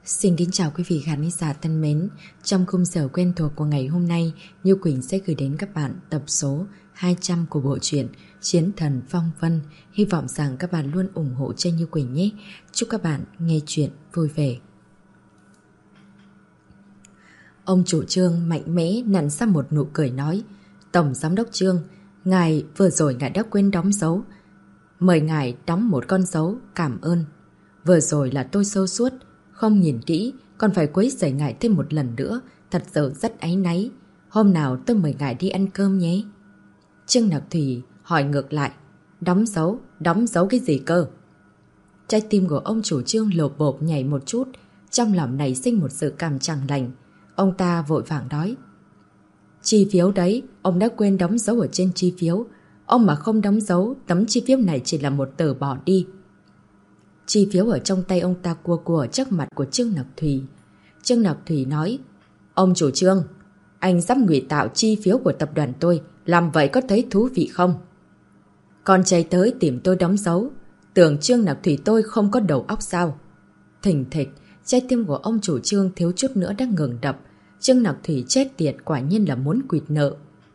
Xin kính chào quý vị khán giả thân mến. Trong khung giờ quen thuộc của ngày hôm nay, Như Quỳnh sẽ gửi đến các bạn tập số 200 của bộ truyện Chiến Thần Phong Vân. Hy vọng rằng các bạn luôn ủng hộ cho Như Quỳnh nhé. Chúc các bạn nghe chuyện vui vẻ. Ông chủ Trương mạnh mẽ nặn ra một nụ cười nói: Tổng giám đốc Trương, ngài vừa rồi ngài đã quên đóng dấu. Mời ngài đóng một con dấu cảm ơn. Vừa rồi là tôi sơ suất, không nhìn kỹ, còn phải quấy rầy ngài thêm một lần nữa, thật sự rất áy náy. Hôm nào tôi mời ngài đi ăn cơm nhé. Trương Nặc Thủy hỏi ngược lại: Đóng dấu cái gì cơ? Trái tim của ông chủ Trương lộp bộp nhảy một chút, trong lòng nảy sinh một sự cảm chẳng lành. Ông ta vội vàng nói: Chi phiếu đấy, ông đã quên đóng dấu ở trên chi phiếu. Ông mà không đóng dấu, tấm chi phiếu này chỉ là một tờ bỏ đi. Chi phiếu ở trong tay ông ta cua ở trước mặt của Trương Nặc Thủy. Trương Nặc Thủy nói: Ông chủ Trương, anh dám ngụy tạo chi phiếu của tập đoàn tôi, làm vậy có thấy thú vị không? Con trai tới tìm tôi đóng dấu, tưởng Trương Nặc Thủy tôi không có đầu óc sao? Thình thịch, trái tim của ông chủ Trương thiếu chút nữa đã ngừng đập. Trương Nặc Thủy chết tiệt, quả nhiên là muốn quỵt nợ.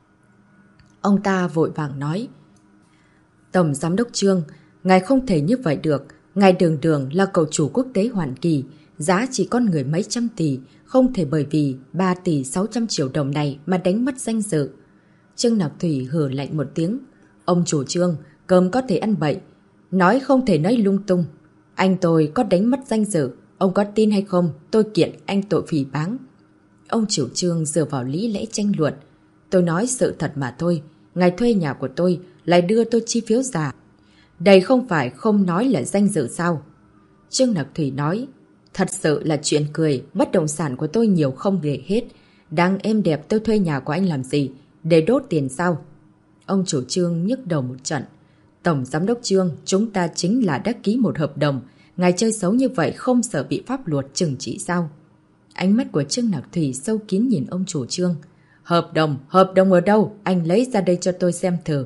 Ông ta vội vàng nói: Tổng giám đốc Trương, ngài không thể như vậy được. Ngài đường đường là cầu chủ quốc tế Hoàn Kỳ, giá trị con người mấy trăm tỷ, không thể bởi vì 3 tỷ 600 triệu đồng này mà đánh mất danh dự. Trương Nặc Thủy hừ lạnh một tiếng: Ông chủ Trương, cơm có thể ăn bậy, nói không thể nói lung tung. Anh tôi có đánh mất danh dự, ông có tin hay không, tôi kiện anh tội phỉ báng. Ông chủ Trương dựa vào lý lẽ tranh luận: Tôi nói sự thật mà thôi, ngài thuê nhà của tôi lại đưa tôi chi phiếu giả. Đây không phải không nói là danh dự sao? Trương Nặc Thủy nói: Thật sự là chuyện cười, bất động sản của tôi nhiều không kể hết. Đang êm đẹp tôi thuê nhà của anh làm gì? Để đốt tiền sao? Ông chủ Trương nhức đầu một trận: Tổng giám đốc Trương, chúng ta chính là đã ký một hợp đồng. Ngài chơi xấu như vậy không sợ bị pháp luật trừng trị sao? Ánh mắt của Trương Nặc Thủy sâu kín nhìn ông chủ Trương. Hợp đồng ở đâu? Anh lấy ra đây cho tôi xem thử.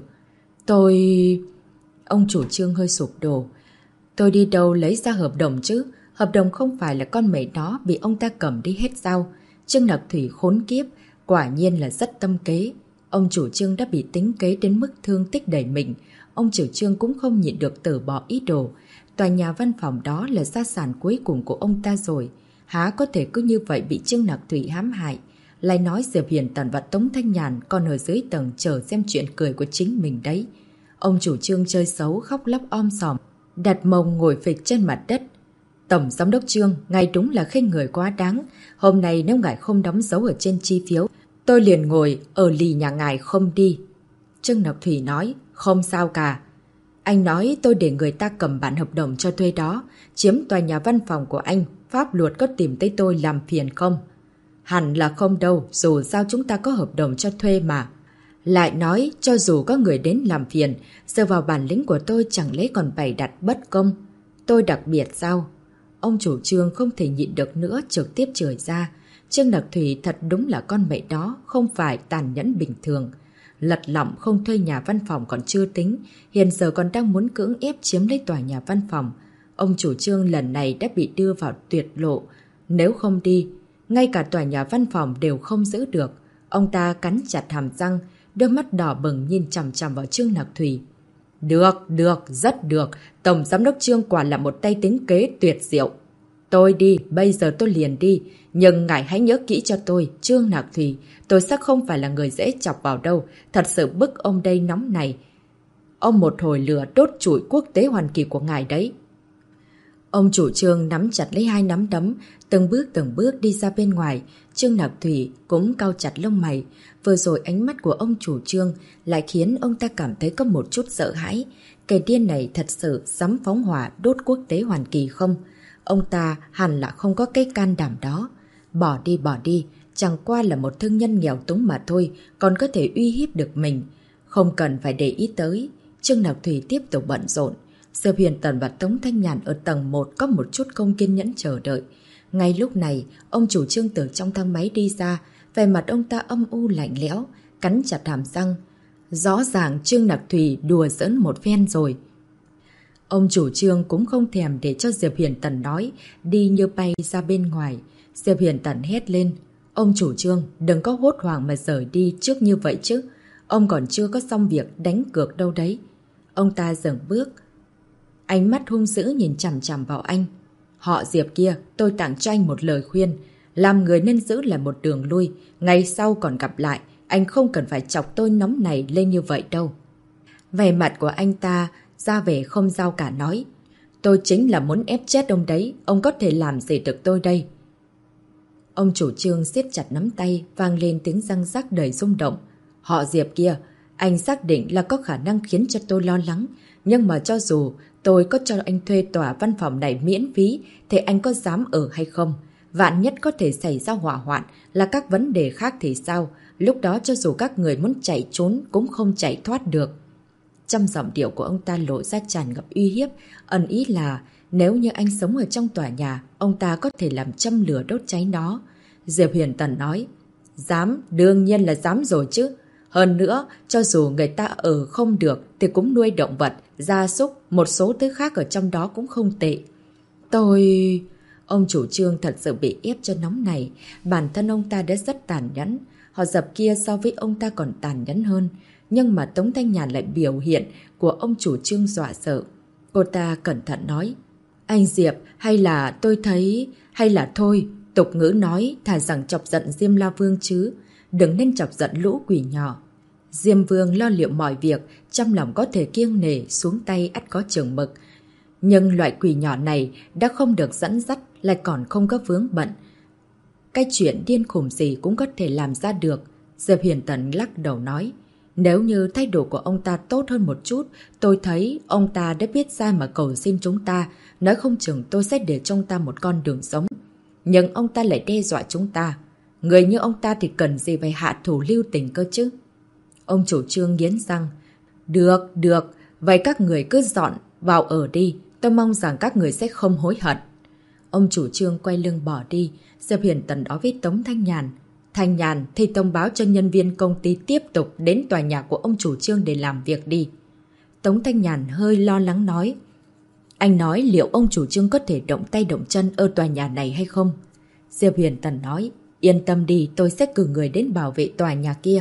Ông chủ Trương hơi sụp đổ. Tôi đi đâu lấy ra hợp đồng chứ? Hợp đồng không phải là con mẹ đó bị ông ta cầm đi hết sao? Trương Nặc Thủy khốn kiếp, quả nhiên là rất tâm kế. Ông chủ Trương đã bị tính kế đến mức thương tích đầy mình. Ông chủ Trương cũng không nhịn được từ bỏ ý đồ. Tòa nhà văn phòng đó là gia sản cuối cùng của ông ta rồi. Há có thể cứ như vậy bị Trương Nặc Thủy hãm hại? Lại nói Diệp Hiền Tần và Tống Thanh Nhàn còn ở dưới tầng chờ xem chuyện cười của chính mình đấy. Ông chủ Trương chơi xấu khóc lóc om sòm, đặt mông ngồi phịch trên mặt đất. Tổng giám đốc Trương, ngài đúng là khinh người quá đáng. Hôm nay nếu ngài không đóng dấu ở trên chi phiếu, tôi liền ngồi ở lì nhà ngài không đi. Trương Nặc Thủy nói: Không sao cả. Anh nói tôi để người ta cầm bản hợp đồng cho thuê đó, chiếm tòa nhà văn phòng của anh, pháp luật có tìm tới tôi làm phiền không? Hẳn là không đâu, dù sao chúng ta có hợp đồng cho thuê mà. Lại nói, cho dù có người đến làm phiền, dựa vào bản lĩnh của tôi chẳng lẽ còn bày đặt bất công. Tôi đặc biệt sao? Ông chủ Trương không thể nhịn được nữa, trực tiếp chửi ra. Trương Nặc Thủy thật đúng là con mẹ đó, không phải tàn nhẫn bình thường. Lật lọng không thuê nhà văn phòng còn chưa tính, hiện giờ còn đang muốn cưỡng ép chiếm lấy tòa nhà văn phòng. Ông chủ Trương lần này đã bị đưa vào tuyệt lộ. Nếu không đi, ngay cả tòa nhà văn phòng đều không giữ được. Ông ta cắn chặt hàm răng, đôi mắt đỏ bừng nhìn chằm chằm vào Trương Nặc Thủy. Được, rất được. Tổng giám đốc Trương quả là một tay tính kế tuyệt diệu. Tôi đi, bây giờ tôi liền đi. Nhưng ngài hãy nhớ kỹ cho tôi, Trương Nặc Thủy, tôi chắc không phải là người dễ chọc vào đâu. Thật sự bức ông đây nóng này. Ông một hồi lửa đốt trụi quốc tế Hoàn Kỳ của ngài đấy. Ông chủ Trương nắm chặt lấy hai nắm đấm, từng bước đi ra bên ngoài. Trương Nặc Thủy cũng cau chặt lông mày. Vừa rồi ánh mắt của ông chủ Trương lại khiến ông ta cảm thấy có một chút sợ hãi. Kẻ điên này thật sự dám phóng hỏa đốt quốc tế Hoàn Kỳ không? Ông ta hẳn là không có cái can đảm đó. Bỏ đi, chẳng qua là một thương nhân nghèo túng mà thôi, còn có thể uy hiếp được mình. Không cần phải để ý tới. Trương Nặc Thủy tiếp tục bận rộn. Diệp Hiền Tần và Tống Thanh Nhàn ở tầng 1 có một chút không kiên nhẫn chờ đợi. Ngay lúc này, ông chủ Trương từ trong thang máy đi ra, vẻ mặt ông ta âm u lạnh lẽo, cắn chặt hàm răng. Rõ ràng Trương Nặc Thủy đùa giỡn một phen rồi. Ông chủ trương cũng không thèm để cho Diệp Hiền Tần nói, đi như bay ra bên ngoài. Diệp Hiền Tần hét lên. Ông chủ trương, đừng có hốt hoảng mà rời đi trước như vậy chứ. Ông còn chưa có xong việc đánh cược đâu đấy. Ông ta dừng bước. Ánh mắt hung dữ nhìn chằm chằm vào anh. Họ Diệp kia, tôi tặng cho anh một lời khuyên. Làm người nên giữ lại một đường lui. Ngày sau còn gặp lại, anh không cần phải chọc tôi nóng này lên như vậy đâu. Vẻ mặt của anh ta ra vẻ không giao cả nói. Tôi chính là muốn ép chết ông đấy, ông có thể làm gì được tôi đây? Ông chủ trương siết chặt nắm tay, vang lên tiếng răng rắc đầy rung động. Họ Diệp kia, anh xác định là có khả năng khiến cho tôi lo lắng. Nhưng mà cho dù tôi có cho anh thuê tòa văn phòng này miễn phí, thì anh có dám ở hay không? Vạn nhất có thể xảy ra hỏa hoạn, là các vấn đề khác thì sao? Lúc đó cho dù các người muốn chạy trốn cũng không chạy thoát được. Trong giọng điệu của ông ta lộ ra tràn ngập uy hiếp, ẩn ý là nếu như anh sống ở trong tòa nhà, ông ta có thể làm châm lửa đốt cháy nó. Diệp Hiền Tần nói, dám, đương nhiên là dám rồi chứ. Hơn nữa, cho dù người ta ở không được thì cũng nuôi động vật, gia súc, một số thứ khác ở trong đó cũng không tệ. Ông chủ trương thật sự bị ép cho nóng này, bản thân ông ta đã rất tàn nhẫn. Họ Dập kia so với ông ta còn tàn nhẫn hơn. Nhưng mà Tống Thanh Nhàn lại biểu hiện của ông chủ trương dọa sợ. Cô ta cẩn thận nói, anh Diệp, hay là thôi, tục ngữ nói thà rằng chọc giận Diêm La Vương chứ, đừng nên chọc giận lũ quỷ nhỏ. Diêm Vương lo liệu mọi việc, trong lòng có thể kiêng nể, xuống tay ắt có chừng mực. Nhưng loại quỷ nhỏ này đã không được dẫn dắt, lại còn không có vướng bận. Cái chuyện điên khùng gì cũng có thể làm ra được. Diệp Hiền Tần lắc đầu nói, nếu như thái độ của ông ta tốt hơn một chút, tôi thấy ông ta đã biết ra mà cầu xin chúng ta, nói không chừng tôi sẽ để cho ông ta một con đường sống. Nhưng ông ta lại đe dọa chúng ta. Người như ông ta thì cần gì phải hạ thủ lưu tình cơ chứ? Ông chủ trương nghiến răng. Được, vậy các người cứ dọn vào ở đi, tôi mong rằng các người sẽ không hối hận. Ông chủ trương quay lưng bỏ đi. Diệp Hiền Tần nói với Tống Thanh Nhàn. Thanh Nhàn thì thông báo cho nhân viên công ty tiếp tục đến tòa nhà của ông chủ trương để làm việc đi. Tống Thanh Nhàn hơi lo lắng nói. Anh nói liệu ông chủ trương có thể động tay động chân ở tòa nhà này hay không? Diệp Hiền Tần nói. Yên tâm đi, tôi sẽ cử người đến bảo vệ tòa nhà kia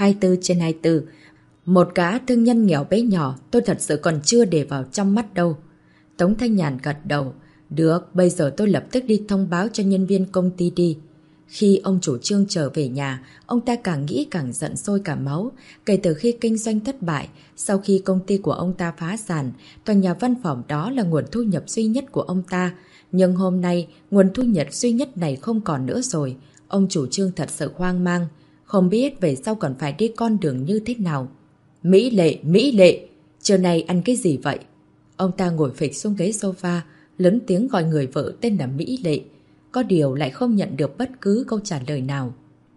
24/24. Một gã thương nhân nghèo bé nhỏ tôi thật sự còn chưa để vào trong mắt đâu. Tống Thanh Nhàn gật đầu. Được, bây giờ tôi lập tức đi thông báo cho nhân viên công ty đi. Khi ông chủ trương trở về nhà, ông ta càng nghĩ càng giận sôi cả máu. Kể từ khi kinh doanh thất bại, sau khi công ty của ông ta phá sản, tòa nhà văn phòng đó là nguồn thu nhập duy nhất của ông ta. Nhưng hôm nay, nguồn thu nhập duy nhất này không còn nữa rồi. Ông chủ trương thật sự hoang mang, không biết về sau còn phải đi con đường như thế nào. Mỹ Lệ, trưa nay ăn cái gì vậy? Ông ta ngồi phịch xuống ghế sofa, lớn tiếng gọi người vợ tên là Mỹ Lệ. Có điều lại không nhận được bất cứ câu trả lời nào.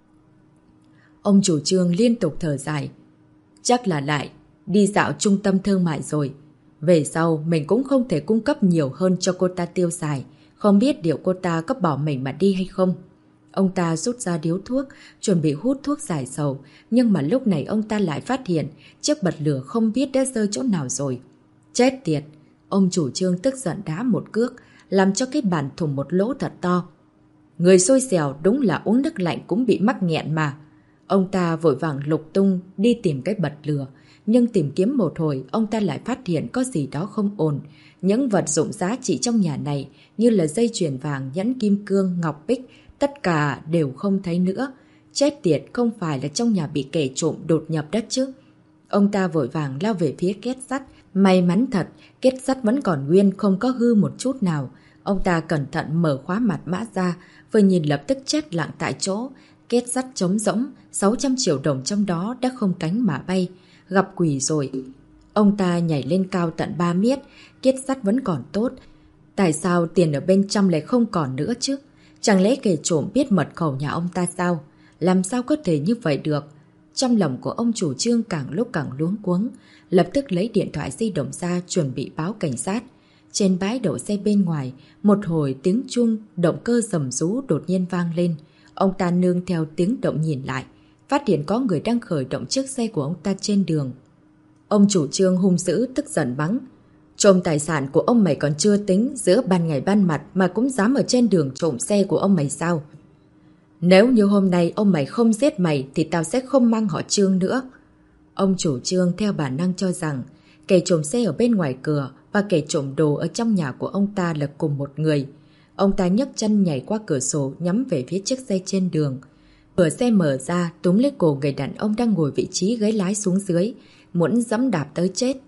Ông chủ trương liên tục thở dài. Chắc là lại đi dạo trung tâm thương mại rồi. Về sau mình cũng không thể cung cấp nhiều hơn cho cô ta tiêu xài. Không biết liệu cô ta có bỏ mình mà đi hay không. Ông ta rút ra điếu thuốc, chuẩn bị hút thuốc giải sầu. Nhưng mà lúc này ông ta lại phát hiện chiếc bật lửa không biết đã rơi chỗ nào rồi. Chết tiệt! Ông chủ trương tức giận đá một cước, làm cho cái bàn thủng một lỗ thật to. Người xui xẻo đúng là uống nước lạnh cũng bị mắc nghẹn mà. Ông ta vội vàng lục tung đi tìm cái bật lửa. Nhưng tìm kiếm một hồi, ông ta lại phát hiện có gì đó không ổn. Những vật dụng giá trị trong nhà này như là dây chuyền vàng, nhẫn kim cương, ngọc bích, tất cả đều không thấy nữa. Chết tiệt, không phải là trong nhà bị kẻ trộm đột nhập đất chứ. Ông ta vội vàng lao về phía két sắt. May mắn thật, két sắt vẫn còn nguyên, không có hư một chút nào. Ông ta cẩn thận mở khóa mật mã ra, vừa nhìn lập tức chết lặng tại chỗ. Két sắt trống rỗng, 600 triệu đồng trong đó đã không cánh mà bay. Gặp quỷ rồi. Ông ta nhảy lên cao tận 3 mét, két sắt vẫn còn tốt. Tại sao tiền ở bên trong lại không còn nữa chứ? Chẳng lẽ kẻ trộm biết mật khẩu nhà ông ta sao? Làm sao có thể như vậy được? Trong lòng của ông chủ trương càng lúc càng luống cuống, lập tức lấy điện thoại di động ra chuẩn bị báo cảnh sát. Trên bãi đậu xe bên ngoài, một hồi tiếng chuông động cơ rầm rú đột nhiên vang lên. Ông ta nương theo tiếng động nhìn lại, phát hiện có người đang khởi động chiếc xe của ông ta trên đường. Ông chủ trương hung dữ tức giận mắng. Trộm tài sản của ông mày còn chưa tính, giữa ban ngày ban mặt mà cũng dám ở trên đường trộm xe của ông mày sao? Nếu như hôm nay ông mày không giết mày thì tao sẽ không mang họ Trương nữa. Ông chủ Trương theo bản năng cho rằng kẻ trộm xe ở bên ngoài cửa và kẻ trộm đồ ở trong nhà của ông ta là cùng một người. Ông ta nhấc chân nhảy qua cửa sổ nhắm về phía chiếc xe trên đường. Cửa xe mở ra, túm lấy cổ người đàn ông đang ngồi vị trí ghế lái xuống dưới, muốn giẫm đạp tới chết.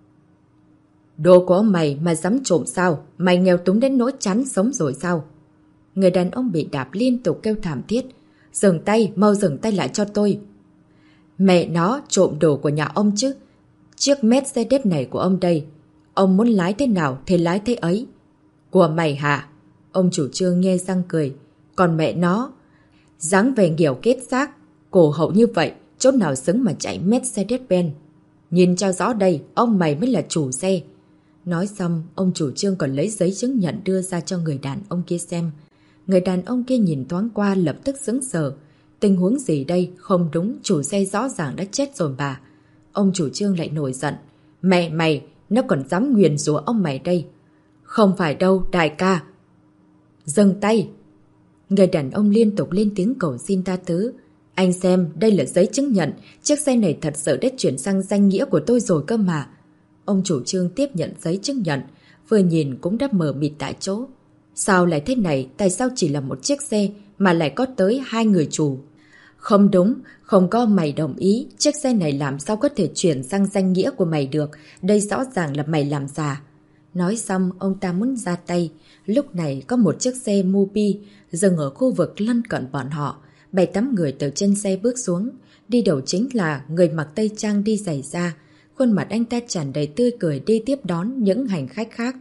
Đồ của ông mày mà dám trộm sao? Mày nghèo túng đến nỗi chán sống rồi sao? Người đàn ông bị đạp liên tục kêu thảm thiết. Dừng tay, mau dừng tay lại cho tôi. Mẹ nó, trộm đồ của nhà ông chứ. Chiếc Mercedes này của ông đây. Ông muốn lái thế nào thì lái thế ấy. Của mày hả? Ông chủ Trương nghe răng cười. Còn mẹ nó, dáng về nghèo kết xác, cổ hậu như vậy, chỗ nào xứng mà chạy Mercedes-Benz. Nhìn cho rõ đây, ông mày mới là chủ xe. Nói xong, ông chủ Trương còn lấy giấy chứng nhận đưa ra cho người đàn ông kia xem. Người đàn ông kia nhìn thoáng qua lập tức sững sờ. Tình huống gì đây? Không đúng, chủ xe rõ ràng đã chết rồi bà. Ông chủ Trương lại nổi giận. Mẹ mày, nó còn dám nguyền rủa ông mày đây. Không phải đâu, đại ca. Dừng tay. Người đàn ông liên tục lên tiếng cầu xin tha thứ. Anh xem, đây là giấy chứng nhận. Chiếc xe này thật sự đã chuyển sang danh nghĩa của tôi rồi cơ mà. Ông chủ Trương tiếp nhận giấy chứng nhận, vừa nhìn cũng đã mờ mịt tại chỗ. Sao lại thế này? Tại sao chỉ là một chiếc xe mà lại có tới 2 người chủ? Không đúng, không có mày đồng ý. Chiếc xe này làm sao có thể chuyển sang danh nghĩa của mày được? Đây rõ ràng là mày làm giả. Nói xong, ông ta muốn ra tay. Lúc này có một chiếc xe Mobi dừng ở khu vực lân cận bọn họ. 7-8 người từ trên xe bước xuống. Đi đầu chính là người mặc tây trang đi giày da. Khuôn mặt anh ta tràn đầy tươi cười đi tiếp đón những hành khách khác.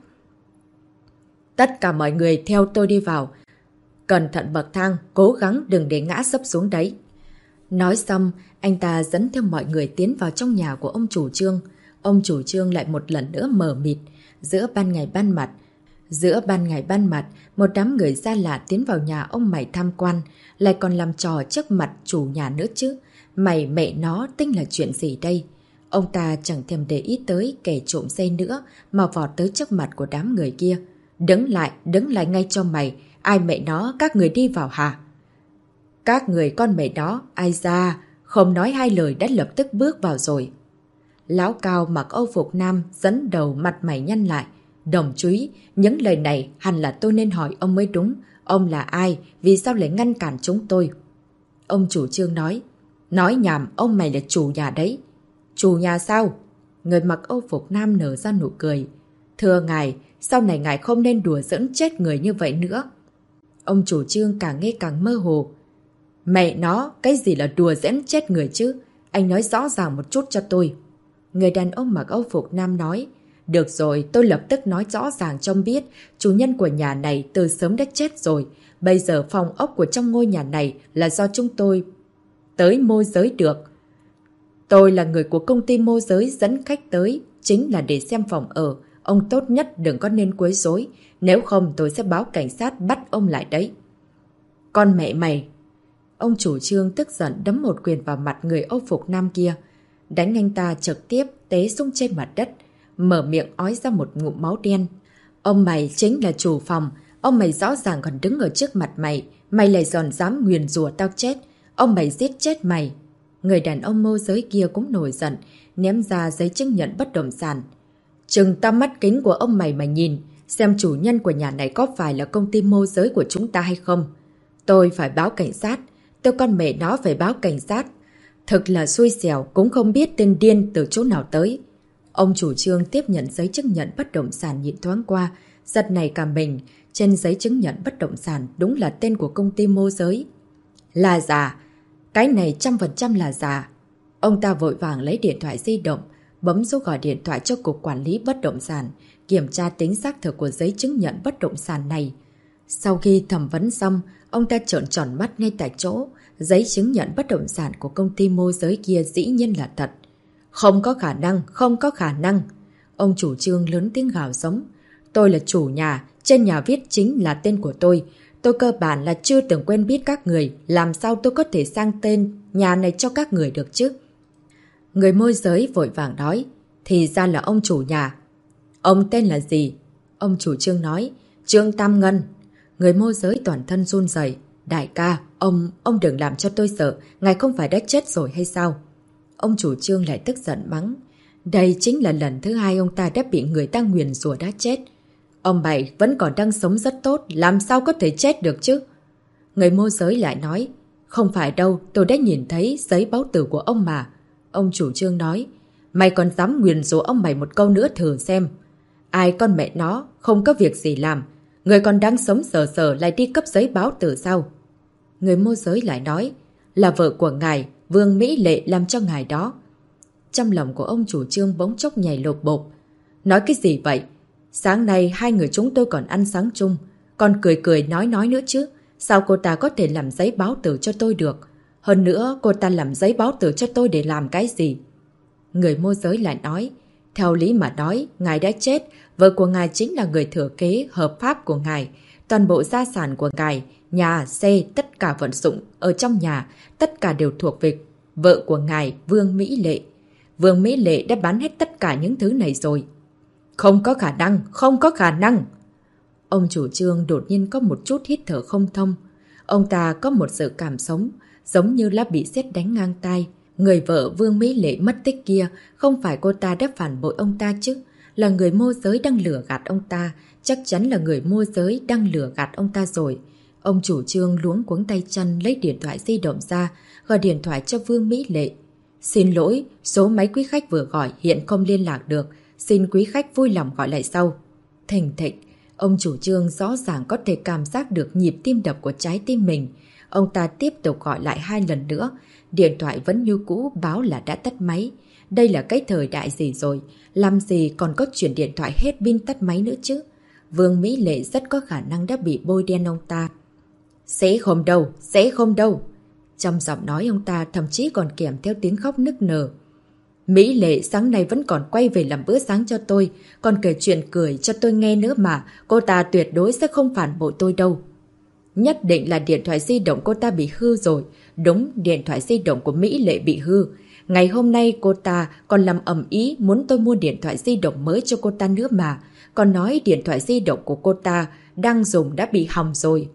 Tất cả mọi người theo tôi đi vào. Cẩn thận bậc thang, cố gắng đừng để ngã sấp xuống đấy. Nói xong, anh ta dẫn theo mọi người tiến vào trong nhà của ông chủ Trương. Ông chủ Trương lại một lần nữa mờ mịt. Giữa ban ngày ban mặt, một đám người xa lạ tiến vào nhà ông mày tham quan, lại còn làm trò trước mặt chủ nhà nữa chứ. Mày mẹ nó tính là chuyện gì đây? Ông ta chẳng thèm để ý tới kẻ trộm xe nữa mà vọt tới trước mặt của đám người kia. Đứng lại ngay cho mày. Ai mẹ nó, các người đi vào hả? Các người con mẹ nó, ai ra? Không nói hai lời đã lập tức bước vào rồi. Lão Cao mặc âu phục nam dẫn đầu mặt mày nhăn lại. Đồng chúy, những lời này hẳn là tôi nên hỏi ông mới đúng. Ông là ai? Vì sao lại ngăn cản chúng tôi? Ông chủ Trương nói. Nói nhảm, ông mày là chủ nhà đấy. Chủ nhà sao? Người mặc âu phục nam nở ra nụ cười. Thưa ngài, sau này ngài không nên đùa giỡn chết người như vậy nữa. Ông chủ Trương càng nghe càng mơ hồ. Mẹ nó, cái gì là đùa giỡn chết người chứ? Anh nói rõ ràng một chút cho tôi. Người đàn ông mặc âu phục nam nói. Được rồi, tôi lập tức nói rõ ràng cho ông biết. Chủ nhân của nhà này từ sớm đã chết rồi. Bây giờ phòng ốc của trong ngôi nhà này là do chúng tôi tới môi giới được. Tôi là người của công ty môi giới dẫn khách tới, chính là để xem phòng ở. Ông tốt nhất đừng có nên quấy rối, nếu không tôi sẽ báo cảnh sát bắt ông lại đấy. Con mẹ mày! Ông chủ Trương tức giận đấm một quyền vào mặt người âu phục nam kia, đánh anh ta trực tiếp té xuống trên mặt đất, mở miệng ói ra một ngụm máu đen. Ông mày chính là chủ phòng, ông mày rõ ràng còn đứng ở trước mặt mày, mày lại còn dám nguyền rủa tao chết, ông mày giết chết mày. Người đàn ông môi giới kia cũng nổi giận, ném ra giấy chứng nhận bất động sản. Trừng ta mắt kính của ông mày mà nhìn, xem chủ nhân của nhà này có phải là công ty môi giới của chúng ta hay không. Tôi phải báo cảnh sát, tôi con mẹ nó phải báo cảnh sát. Thực là xui xẻo, cũng không biết tên điên từ chỗ nào tới. Ông chủ Trương tiếp nhận giấy chứng nhận bất động sản nhìn thoáng qua, giật này cả mình, trên giấy chứng nhận bất động sản đúng là tên của công ty môi giới. Là giả, cái này 100% là giả. Ông ta vội vàng lấy điện thoại di động, bấm số gọi điện thoại cho Cục Quản lý Bất động sản, kiểm tra tính xác thực của giấy chứng nhận bất động sản này. Sau khi thẩm vấn xong, ông ta trợn tròn mắt ngay tại chỗ. Giấy chứng nhận bất động sản của công ty môi giới kia dĩ nhiên là thật. Không có khả năng, không có khả năng. Ông chủ Trương lớn tiếng gào giống. Tôi là chủ nhà, trên nhà viết chính là tên của tôi. Tôi cơ bản là chưa từng quen biết các người, làm sao tôi có thể sang tên nhà này cho các người được chứ? Người môi giới vội vàng nói, thì ra là ông chủ nhà. Ông tên là gì? Ông chủ Trương nói. Trương Tam Ngân. Người môi giới toàn thân run rẩy. Đại ca, ông đừng làm cho tôi sợ. Ngài không phải đã chết rồi hay sao? Ông chủ Trương lại tức giận mắng. Đây chính là lần thứ hai ông ta đã bị người ta nguyền rủa đã chết. Ông Bảy vẫn còn đang sống rất tốt, làm sao có thể chết được chứ? Người môi giới lại nói. Không phải đâu, tôi đã nhìn thấy giấy báo tử của ông mà. Ông chủ Trương nói. Mày còn dám nguyền rủa ông Bảy một câu nữa thử xem. Ai con mẹ nó, không có việc gì làm. Người còn đang sống sờ sờ lại đi cấp giấy báo tử sao? Người môi giới lại nói. Là vợ của ngài, Vương Mỹ Lệ làm cho ngài đó. Trong lòng của ông chủ Trương bỗng chốc nhảy lột bột. Nói cái gì vậy? Sáng nay hai người chúng tôi còn ăn sáng chung. Còn cười cười nói nữa chứ. Sao cô ta có thể làm giấy báo tử cho tôi được? Hơn nữa cô ta làm giấy báo tử cho tôi để làm cái gì? Người môi giới lại nói. Theo lý mà nói, ngài đã chết. Vợ của ngài chính là người thừa kế hợp pháp của ngài. Toàn bộ gia sản của ngài, nhà, xe, tất cả vận dụng ở trong nhà, tất cả đều thuộc về vợ của ngài, Vương Mỹ Lệ. Vương Mỹ Lệ đã bán hết tất cả những thứ này rồi. Không có khả năng, không có khả năng. Ông chủ Trương đột nhiên có một chút hít thở không thông. Ông ta có một sự cảm sống, giống như là bị sét đánh ngang tai. Người vợ Vương Mỹ Lệ mất tích kia, không phải cô ta đã phản bội ông ta chứ? Là người môi giới đang lừa gạt ông ta. Chắc chắn là người môi giới đang lừa gạt ông ta rồi. Ông chủ Trương luống cuống tay chân lấy điện thoại di động ra, gọi điện thoại cho Vương Mỹ Lệ. Xin lỗi, số máy quý khách vừa gọi hiện không liên lạc được. Xin quý khách vui lòng gọi lại sau. Thình thịch, ông chủ Trương rõ ràng có thể cảm giác được nhịp tim đập của trái tim mình. Ông ta tiếp tục gọi lại 2 lần nữa. Điện thoại vẫn như cũ báo là đã tắt máy. Đây là cái thời đại gì rồi? Làm gì còn có chuyện điện thoại hết pin tắt máy nữa chứ? Vương Mỹ Lệ rất có khả năng đã bị bôi đen ông ta. Sẽ không đâu, sẽ không đâu. Trong giọng nói ông ta thậm chí còn kèm theo tiếng khóc nức nở. Mỹ Lệ sáng nay vẫn còn quay về làm bữa sáng cho tôi, còn kể chuyện cười cho tôi nghe nữa mà, cô ta tuyệt đối sẽ không phản bội tôi đâu. Nhất định là điện thoại di động cô ta bị hư rồi. Đúng, điện thoại di động của Mỹ Lệ bị hư. Ngày hôm nay cô ta còn làm ầm ĩ muốn tôi mua điện thoại di động mới cho cô ta nữa mà. Còn nói điện thoại di động của cô ta đang dùng đã bị hỏng rồi.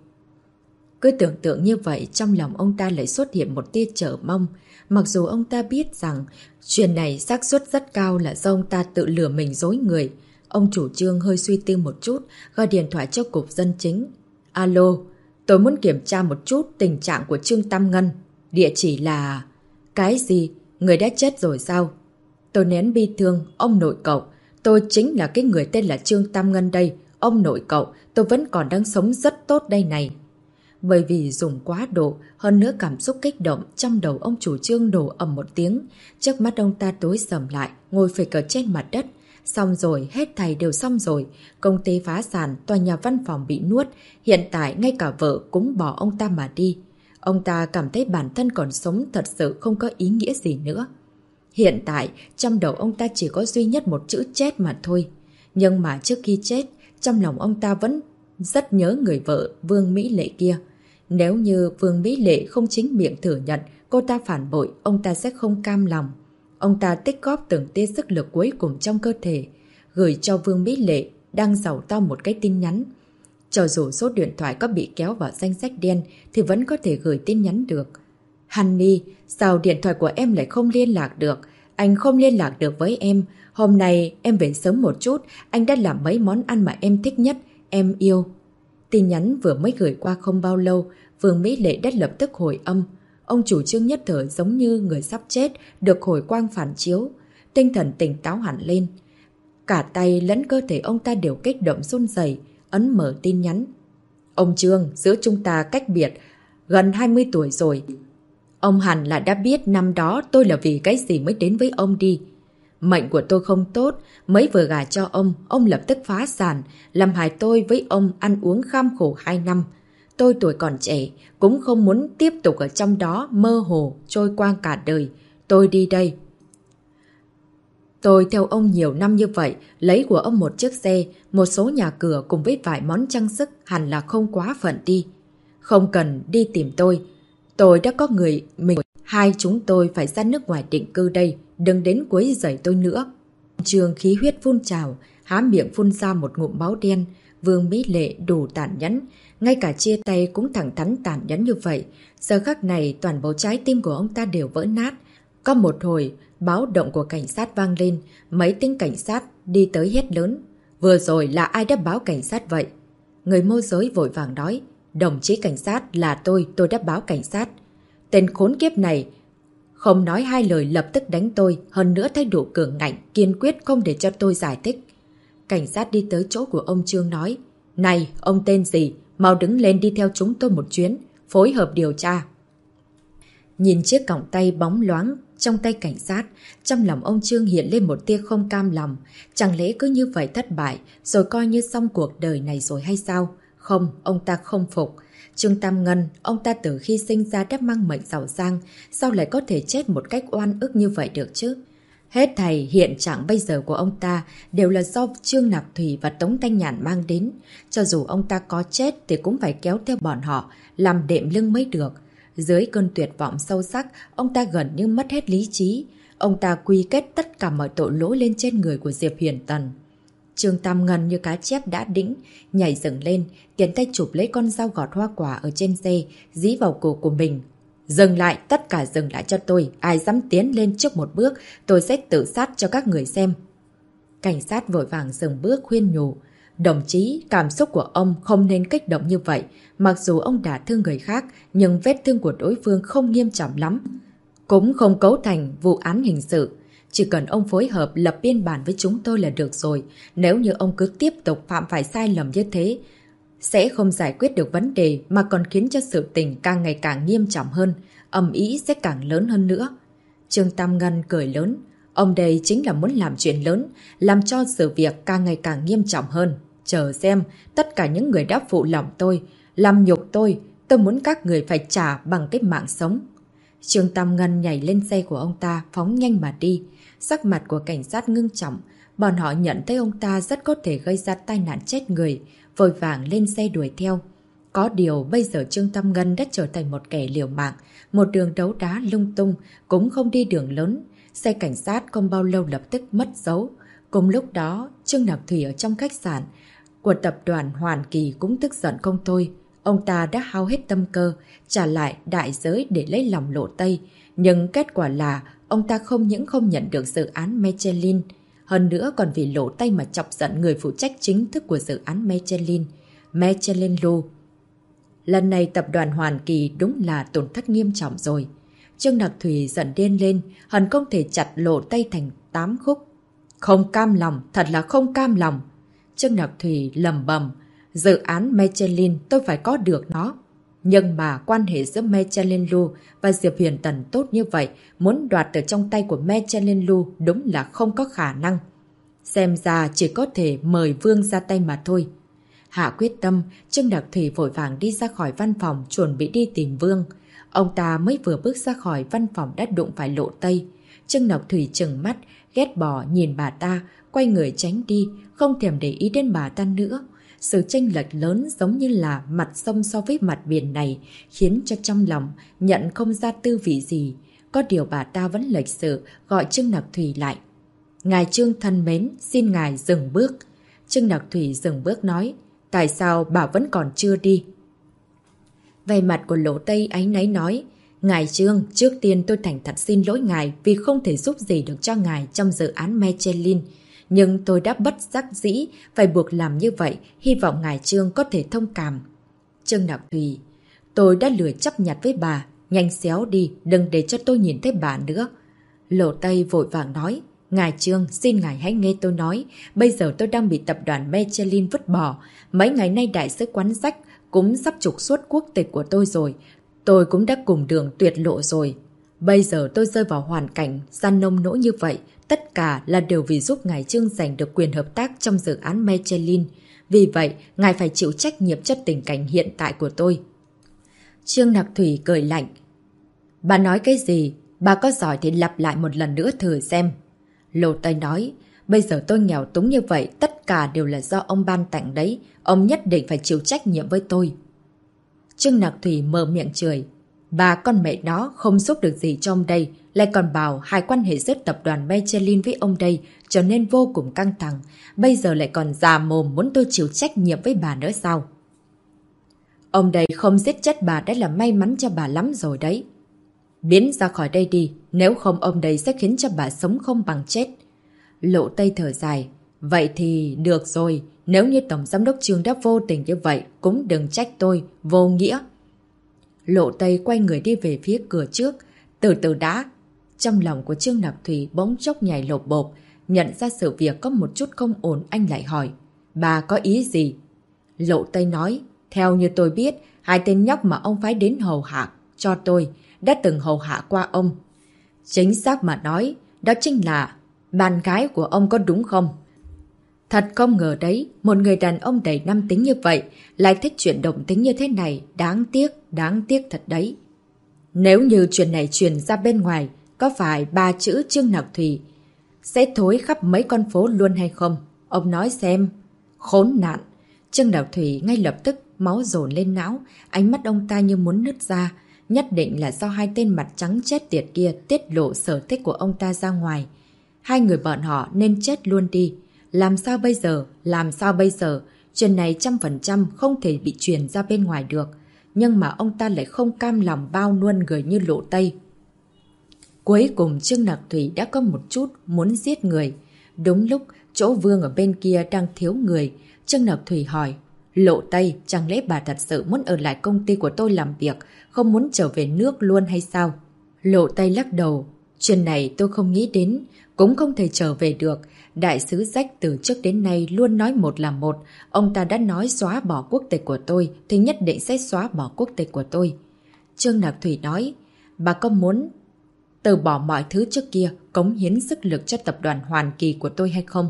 Cứ tưởng tượng như vậy, trong lòng ông ta lại xuất hiện một tia chờ mong. Mặc dù ông ta biết rằng chuyện này xác suất rất cao là do ông ta tự lừa mình dối người. Ông chủ Trương hơi suy tư một chút, gọi điện thoại cho cục dân chính. Alo, tôi muốn kiểm tra một chút tình trạng của Trương Tam Ngân. Địa chỉ là... Cái gì? Người đã chết rồi sao? Tôi nén bi thương, ông nội cậu. Tôi chính là cái người tên là Trương Tam Ngân đây. Ông nội cậu, tôi vẫn còn đang sống rất tốt đây này. Bởi vì dùng quá độ, hơn nữa cảm xúc kích động, trong đầu ông chủ Trương đổ ầm một tiếng. Trước mắt ông ta tối sầm lại, ngồi phịch ở trên mặt đất. Xong rồi, hết thầy đều xong rồi. Công ty phá sản, tòa nhà văn phòng bị nuốt. Hiện tại ngay cả vợ cũng bỏ ông ta mà đi. Ông ta cảm thấy bản thân còn sống thật sự không có ý nghĩa gì nữa. Hiện tại, trong đầu ông ta chỉ có duy nhất một chữ chết mà thôi. Nhưng mà trước khi chết, trong lòng ông ta vẫn rất nhớ người vợ Vương Mỹ Lệ kia. Nếu như Vương Mỹ Lệ không chính miệng thừa nhận cô ta phản bội, ông ta sẽ không cam lòng. Ông ta tích góp từng tia sức lực cuối cùng trong cơ thể, gửi cho Vương Mỹ Lệ đang giàu to một cái tin nhắn. Cho dù số điện thoại có bị kéo vào danh sách đen thì vẫn có thể gửi tin nhắn được. Honey, sao điện thoại của em lại không liên lạc được? Anh không liên lạc được với em. Hôm nay em về sớm một chút, anh đã làm mấy món ăn mà em thích nhất, em yêu. Tin nhắn vừa mới gửi qua không bao lâu, Vương Mỹ Lệ đã lập tức hồi âm. Ông chủ Trương nhất thời giống như người sắp chết, được hồi quang phản chiếu. Tinh thần tỉnh táo hẳn lên. Cả tay lẫn cơ thể ông ta đều kích động run rẩy, ấn mở tin nhắn. Ông Trương, giữa chúng ta cách biệt gần 20 tuổi rồi. Ông hẳn là đã biết năm đó tôi là vì cái gì mới đến với ông đi. Mệnh của tôi không tốt, mới vừa gả cho ông lập tức phá sản, làm hại tôi với ông ăn uống kham khổ 2 năm. Tôi tuổi còn trẻ, cũng không muốn tiếp tục ở trong đó mơ hồ, trôi qua cả đời. Tôi đi đây. Tôi theo ông nhiều năm như vậy, lấy của ông một chiếc xe, một số nhà cửa cùng với vài món trang sức hẳn là không quá phận đi. Không cần đi tìm tôi đã có người mình. Hai chúng tôi phải ra nước ngoài định cư đây, đừng đến quấy rầy tôi nữa. Trường khí huyết phun trào, há miệng phun ra một ngụm máu đen. Vương Mỹ Lệ đủ tàn nhẫn, ngay cả chia tay cũng thẳng thắn tàn nhẫn như vậy. Giờ khắc này toàn bộ trái tim của ông ta đều vỡ nát. Có một hồi, báo động của cảnh sát vang lên, mấy tiếng cảnh sát đi tới hét lớn. Vừa rồi là ai đã báo cảnh sát vậy? Người môi giới vội vàng nói, đồng chí cảnh sát là tôi đã báo cảnh sát. Tên khốn kiếp này không nói hai lời lập tức đánh tôi, hơn nữa thái độ cường ngạnh, kiên quyết không để cho tôi giải thích. Cảnh sát đi tới chỗ của ông Trương nói, này, ông tên gì? Mau đứng lên đi theo chúng tôi một chuyến, phối hợp điều tra. Nhìn chiếc còng tay bóng loáng trong tay cảnh sát, trong lòng ông Trương hiện lên một tia không cam lòng. Chẳng lẽ cứ như vậy thất bại, rồi coi như xong cuộc đời này rồi hay sao? Không, ông ta không phục. Trương Tam Ngân, ông ta từ khi sinh ra đã mang mệnh giàu sang, sao lại có thể chết một cách oan ức như vậy được chứ? Hết thầy hiện trạng bây giờ của ông ta đều là do Trương Nặc Thủy và Tống Thanh Nhàn mang đến. Cho dù ông ta có chết thì cũng phải kéo theo bọn họ, làm đệm lưng mới được. Dưới cơn tuyệt vọng sâu sắc, ông ta gần như mất hết lý trí. Ông ta quy kết tất cả mọi tội lỗi lên trên người của Diệp Huyền Tần. Trương Tam Ngân như cá chép đã đĩnh, nhảy dựng lên, tiến tay chụp lấy con dao gọt hoa quả ở trên xe, dí vào cổ của mình. Dừng lại, tất cả dừng lại cho tôi, ai dám tiến lên trước một bước, tôi sẽ tự sát cho các người xem. Cảnh sát vội vàng dừng bước khuyên nhủ. Đồng chí, cảm xúc của ông không nên kích động như vậy. Mặc dù ông đã thương người khác, nhưng vết thương của đối phương không nghiêm trọng lắm. Cũng không cấu thành vụ án hình sự. Chỉ cần ông phối hợp lập biên bản với chúng tôi là được rồi. Nếu như ông cứ tiếp tục phạm phải sai lầm như thế, sẽ không giải quyết được vấn đề mà còn khiến cho sự tình càng ngày càng nghiêm trọng hơn. Ầm ĩ sẽ càng lớn hơn nữa. Trương Tam Ngân cười lớn. Ông đây chính là muốn làm chuyện lớn, làm cho sự việc càng ngày càng nghiêm trọng hơn. Chờ xem, tất cả những người đã phụ lòng tôi, làm nhục tôi muốn các người phải trả bằng cái mạng sống. Trương Tam Ngân nhảy lên xe của ông ta, phóng nhanh mà đi. Sắc mặt của cảnh sát ngưng trọng, bọn họ nhận thấy ông ta rất có thể gây ra tai nạn chết người, vội vàng lên xe đuổi theo. Có điều bây giờ Trương Tam Ngân đã trở thành một kẻ liều mạng, một đường đấu đá lung tung, cũng không đi đường lớn. Xe cảnh sát không bao lâu lập tức mất dấu. Cùng lúc đó, Trương Nặc Thủy ở trong khách sạn của tập đoàn Hoàn Kỳ cũng tức giận không thôi. Ông ta đã hao hết tâm cơ, trả lại đại giới để lấy lòng Lộ Tây. Nhưng kết quả là ông ta không những không nhận được dự án Michelin, hơn nữa còn vì Lộ Tây mà chọc giận người phụ trách chính thức của dự án Michelin, Michelin Lu. Lần này tập đoàn Hoàn Kỳ đúng là tổn thất nghiêm trọng rồi. Trương Nặc Thủy giận điên lên, hận không thể chặt Lộ Tây thành 8 khúc. Không cam lòng, thật là không cam lòng. Trương Nặc Thủy lầm bầm, dự án Michelin tôi phải có được nó. Nhưng mà quan hệ giữa Michelin Lu và Diệp Huyền Tần tốt như vậy, muốn đoạt từ trong tay của Michelin Lu đúng là không có khả năng. Xem ra chỉ có thể mời Vương ra tay mà thôi. Hạ quyết tâm, Trương Nặc Thủy vội vàng đi ra khỏi văn phòng chuẩn bị đi tìm Vương. Ông ta mới vừa bước ra khỏi văn phòng đã đụng phải Lộ Tây. Trương Nặc Thủy trừng mắt, ghét bỏ nhìn bà ta, quay người tránh đi, không thèm để ý đến bà ta nữa. Sự chênh lệch lớn giống như là mặt sông so với mặt biển này, khiến cho trong lòng nhận không ra tư vị gì. Có điều bà ta vẫn lịch sự gọi Trương Nặc Thủy lại. Ngài Trương thân mến, xin ngài dừng bước. Trương Nặc Thủy dừng bước nói, tại sao bà vẫn còn chưa đi? Về mặt của Lộ Tây áy náy nói, ngài Trương, trước tiên tôi thành thật xin lỗi ngài vì không thể giúp gì được cho ngài trong dự án Michelin. Nhưng tôi đã bất đắc dĩ phải buộc làm như vậy, hy vọng ngài Trương có thể thông cảm. Trương Nặc Thủy, tôi đã lười chấp nhặt với bà, nhanh xéo đi, đừng để cho tôi nhìn thấy bà nữa. Lộ Tây vội vàng nói, ngài Trương, xin ngài hãy nghe tôi nói, bây giờ tôi đang bị tập đoàn Michelin vứt bỏ. Mấy ngày nay đại sứ quán sách cũng sắp trục xuất quốc tịch của tôi rồi. Tôi cũng đã cùng đường tuyệt lộ rồi. Bây giờ tôi rơi vào hoàn cảnh gian nông nỗi như vậy. Tất cả là đều vì giúp ngài Trương giành được quyền hợp tác trong dự án Michelin. Vì vậy, ngài phải chịu trách nhiệm cho tình cảnh hiện tại của tôi. Trương Nặc Thủy cười lạnh. Bà nói cái gì? Bà có giỏi thì lặp lại một lần nữa thử xem. Lộ Tây nói, bây giờ tôi nghèo túng như vậy, tất cả đều là do ông ban tặng đấy. Ông nhất định phải chịu trách nhiệm với tôi. Trương Nặc Thủy mở miệng chửi. Bà con mẹ nó không giúp được gì cho ông đây, lại còn bảo hai quan hệ giữa tập đoàn Michelin với ông đây trở nên vô cùng căng thẳng. Bây giờ lại còn già mồm muốn tôi chịu trách nhiệm với bà nữa sao? Ông đây không giết chết bà đã là may mắn cho bà lắm rồi đấy. Biến ra khỏi đây đi, nếu không ông đây sẽ khiến cho bà sống không bằng chết. Lộ Tây thở dài. Vậy thì được rồi, nếu như Tổng Giám đốc Trương đã vô tình như vậy, cũng đừng trách tôi, vô nghĩa. Lộ Tây quay người đi về phía cửa trước. Từ từ đã. Trong lòng của Trương Nặc Thủy bỗng chốc nhảy lột bộp. Nhận ra sự việc có một chút không ổn, anh lại hỏi. Bà có ý gì? Lộ Tây nói. Theo như tôi biết, hai tên nhóc mà ông phái đến hầu hạ cho tôi đã từng hầu hạ qua ông. Chính xác mà nói, đó chính là bạn gái của ông, có đúng không? Thật không ngờ đấy, một người đàn ông đầy nam tính như vậy lại thích chuyện động tính như thế này. Đáng tiếc thật đấy. Nếu như chuyện này truyền ra bên ngoài, có phải ba chữ Trương Nặc Thủy sẽ thối khắp mấy con phố luôn hay không? Ông nói xem. Khốn nạn. Trương Nặc Thủy ngay lập tức máu dồn lên não, ánh mắt ông ta như muốn nứt ra. Nhất định là do hai tên mặt trắng chết tiệt kia tiết lộ sở thích của ông ta ra ngoài. Hai người bọn họ nên chết luôn đi. Làm sao bây giờ? Làm sao bây giờ? Chuyện này 100% không thể bị truyền ra bên ngoài được. Nhưng mà ông ta lại không cam lòng bao nuông người như Lộ Tây. Cuối cùng Trương Nặc Thủy đã có một chút muốn giết người. Đúng lúc chỗ Vương ở bên kia đang thiếu người, Trương Nặc Thủy hỏi. Lộ Tây, chẳng lẽ bà thật sự muốn ở lại công ty của tôi làm việc, không muốn trở về nước luôn hay sao? Lộ Tây lắc đầu. Chuyện này tôi không nghĩ đến, cũng không thể trở về được. Đại sứ Jack từ trước đến nay luôn nói một là một. Ông ta đã nói xóa bỏ quốc tịch của tôi thì nhất định sẽ xóa bỏ quốc tịch của tôi. Trương Nặc Thủy nói, bà có muốn từ bỏ mọi thứ trước kia, cống hiến sức lực cho tập đoàn Hoàn Kỳ của tôi hay không?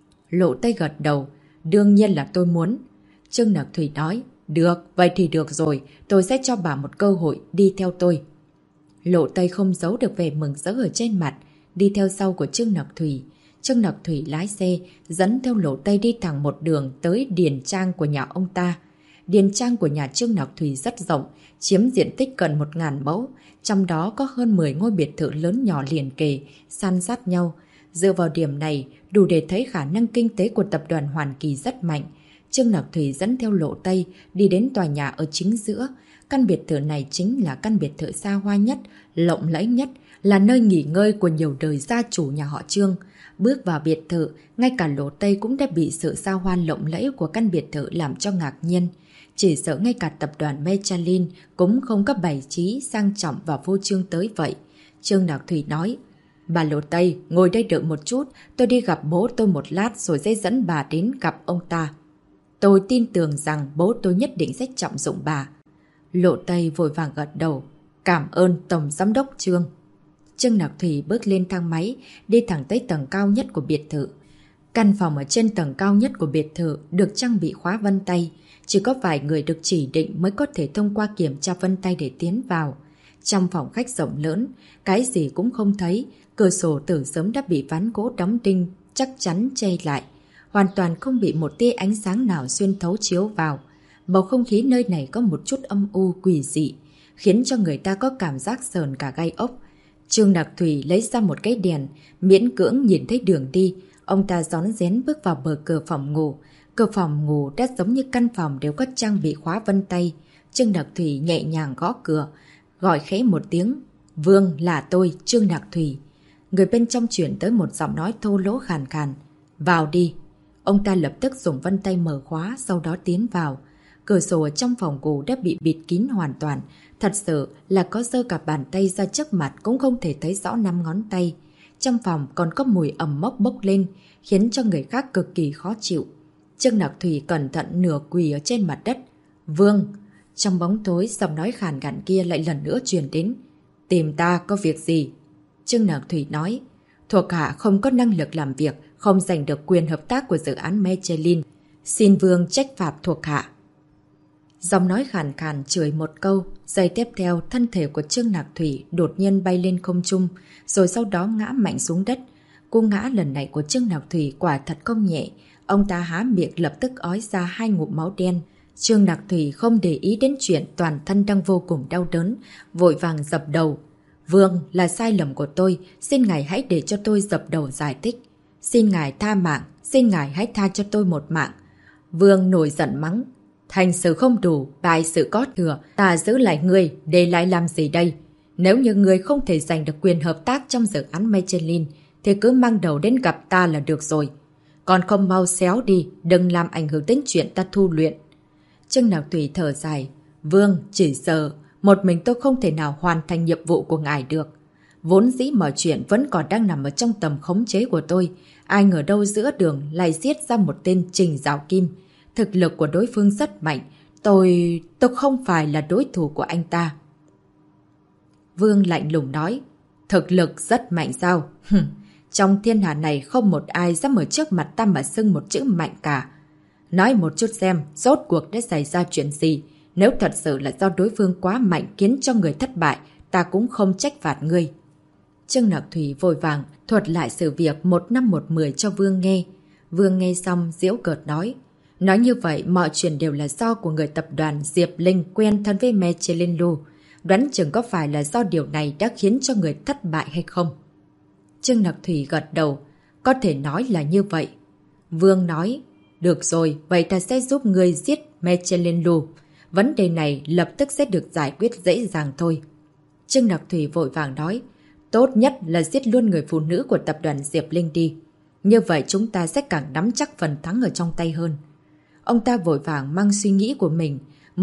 Lộ Tây gật đầu, đương nhiên là tôi muốn. Trương Nặc Thủy nói, được, vậy thì được rồi, tôi sẽ cho bà một cơ hội đi theo tôi. Lộ Tây không giấu được vẻ mừng rỡ ở trên mặt, đi theo sau của Trương Nặc Thủy. Trương Nặc Thủy lái xe, dẫn theo Lộ Tây đi thẳng một đường tới điền trang của nhà ông ta. Điền trang của nhà Trương Nặc Thủy rất rộng, chiếm diện tích gần 1000 mẫu, trong đó có hơn 10 ngôi biệt thự lớn nhỏ liền kề, san sát nhau. Dựa vào điểm này, đủ để thấy khả năng kinh tế của tập đoàn Hoàn Kỳ rất mạnh. Trương Nặc Thủy dẫn theo Lộ Tây đi đến tòa nhà ở chính giữa. Căn biệt thự này chính là căn biệt thự xa hoa nhất, lộng lẫy nhất, là nơi nghỉ ngơi của nhiều đời gia chủ nhà họ Trương. Bước vào biệt thự, ngay cả Lộ Tây cũng đã bị sự xa hoa lộng lẫy của căn biệt thự làm cho ngạc nhiên. Chỉ sợ ngay cả tập đoàn Michelin cũng không có bày trí sang trọng và vô trương tới vậy. Trương Nặc Thủy nói, bà Lộ Tây, ngồi đây đợi một chút, tôi đi gặp bố tôi một lát rồi sẽ dẫn bà đến gặp ông ta. Tôi tin tưởng rằng bố tôi nhất định sẽ trọng dụng bà. Lộ Tây vội vàng gật đầu. Cảm ơn Tổng Giám đốc Trương. Trương Nặc Thủy bước lên thang máy, đi thẳng tới tầng cao nhất của biệt thự. Căn phòng ở trên tầng cao nhất của biệt thự được trang bị khóa vân tay. Chỉ có vài người được chỉ định mới có thể thông qua kiểm tra vân tay để tiến vào. Trong phòng khách rộng lớn, cái gì cũng không thấy. Cửa sổ từ sớm đã bị ván gỗ đóng đinh, chắc chắn che lại. Hoàn toàn không bị một tia ánh sáng nào xuyên thấu chiếu vào. Bầu không khí nơi này có một chút âm u quỷ dị, khiến cho người ta có cảm giác sờn cả gai ốc. Trương Nặc Thủy lấy ra một cái đèn, miễn cưỡng nhìn thấy đường đi. Ông ta rón rén bước vào bờ cửa phòng ngủ. Cửa phòng ngủ đã giống như căn phòng đều có trang bị khóa vân tay. Trương Nặc Thủy nhẹ nhàng gõ cửa, gọi khẽ một tiếng. Vương, là tôi, Trương Nặc Thủy. Người bên trong chuyển tới một giọng nói thô lỗ khàn khàn. Vào đi. Ông ta lập tức dùng vân tay mở khóa, sau đó tiến vào. Cửa sổ ở trong phòng ngủ đã bị bịt kín hoàn toàn. Thật sự là có giơ cả bàn tay ra trước mặt cũng không thể thấy rõ 5 ngón tay. Trong phòng còn có mùi ẩm mốc bốc lên, khiến cho người khác cực kỳ khó chịu. Trương Nặc Thủy cẩn thận nửa quỳ ở trên mặt đất. Vương! Trong bóng tối, giọng nói khàn khàn kia lại lần nữa truyền đến. Tìm ta có việc gì? Trương Nặc Thủy nói. Thuộc hạ không có năng lực làm việc, không giành được quyền hợp tác của dự án Michelin. Xin Vương trách phạt thuộc hạ. Giọng nói khàn khàn chửi một câu, giây tiếp theo thân thể của Trương Nặc Thủy đột nhiên bay lên không trung, rồi sau đó ngã mạnh xuống đất. Cú ngã lần này của Trương Nặc Thủy quả thật không nhẹ, ông ta há miệng lập tức ói ra 2 ngụm máu đen. Trương Nặc Thủy không để ý đến chuyện toàn thân đang vô cùng đau đớn, vội vàng dập đầu. Vương, là sai lầm của tôi, xin ngài hãy để cho tôi dập đầu giải thích. Xin ngài tha mạng, xin ngài hãy tha cho tôi một mạng. Vương nổi giận mắng. Thành sự không đủ, bại sự có thừa, ta giữ lại ngươi, để lại làm gì đây? Nếu như ngươi không thể giành được quyền hợp tác trong dự án Michelin, thì cứ mang đầu đến gặp ta là được rồi. Còn không mau xéo đi, đừng làm ảnh hưởng đến chuyện ta thu luyện. Trương Nặc Thủy thở dài. Vương, chỉ sợ, một mình tôi không thể nào hoàn thành nhiệm vụ của ngài được. Vốn dĩ mọi chuyện vẫn còn đang nằm ở trong tầm khống chế của tôi. Ai ngờ đâu giữa đường lại giết ra một tên Trình Dạo Kim. Thực lực của đối phương rất mạnh. Tôi không phải là đối thủ của anh ta. Vương lạnh lùng nói. Thực lực rất mạnh sao? Trong thiên hạ này không một ai dám ở trước mặt ta mà xưng một chữ mạnh cả. Nói một chút xem, rốt cuộc đã xảy ra chuyện gì. Nếu thật sự là do đối phương quá mạnh khiến cho người thất bại, ta cũng không trách phạt ngươi. Trương Nặc Thủy vội vàng thuật lại sự việc 1/1/10 cho Vương nghe. Vương nghe xong giễu cợt nói. Nói như vậy mọi chuyện đều là do của người tập đoàn Diệp Linh quen thân với Michelin Lu. Đoán chừng có phải là do điều này đã khiến cho người thất bại hay không? Trương Nặc Thủy gật đầu. Có thể nói là như vậy. Vương nói. Được rồi, vậy ta sẽ giúp ngươi giết Michelin Lu. Vấn đề này lập tức sẽ được giải quyết dễ dàng thôi. Trương Nặc Thủy vội vàng nói. Tốt nhất là giết luôn người phụ nữ của tập đoàn Diệp Linh đi. Như vậy chúng ta sẽ càng nắm chắc phần thắng ở trong tay hơn. Ông ta vội vàng mang suy nghĩ của mình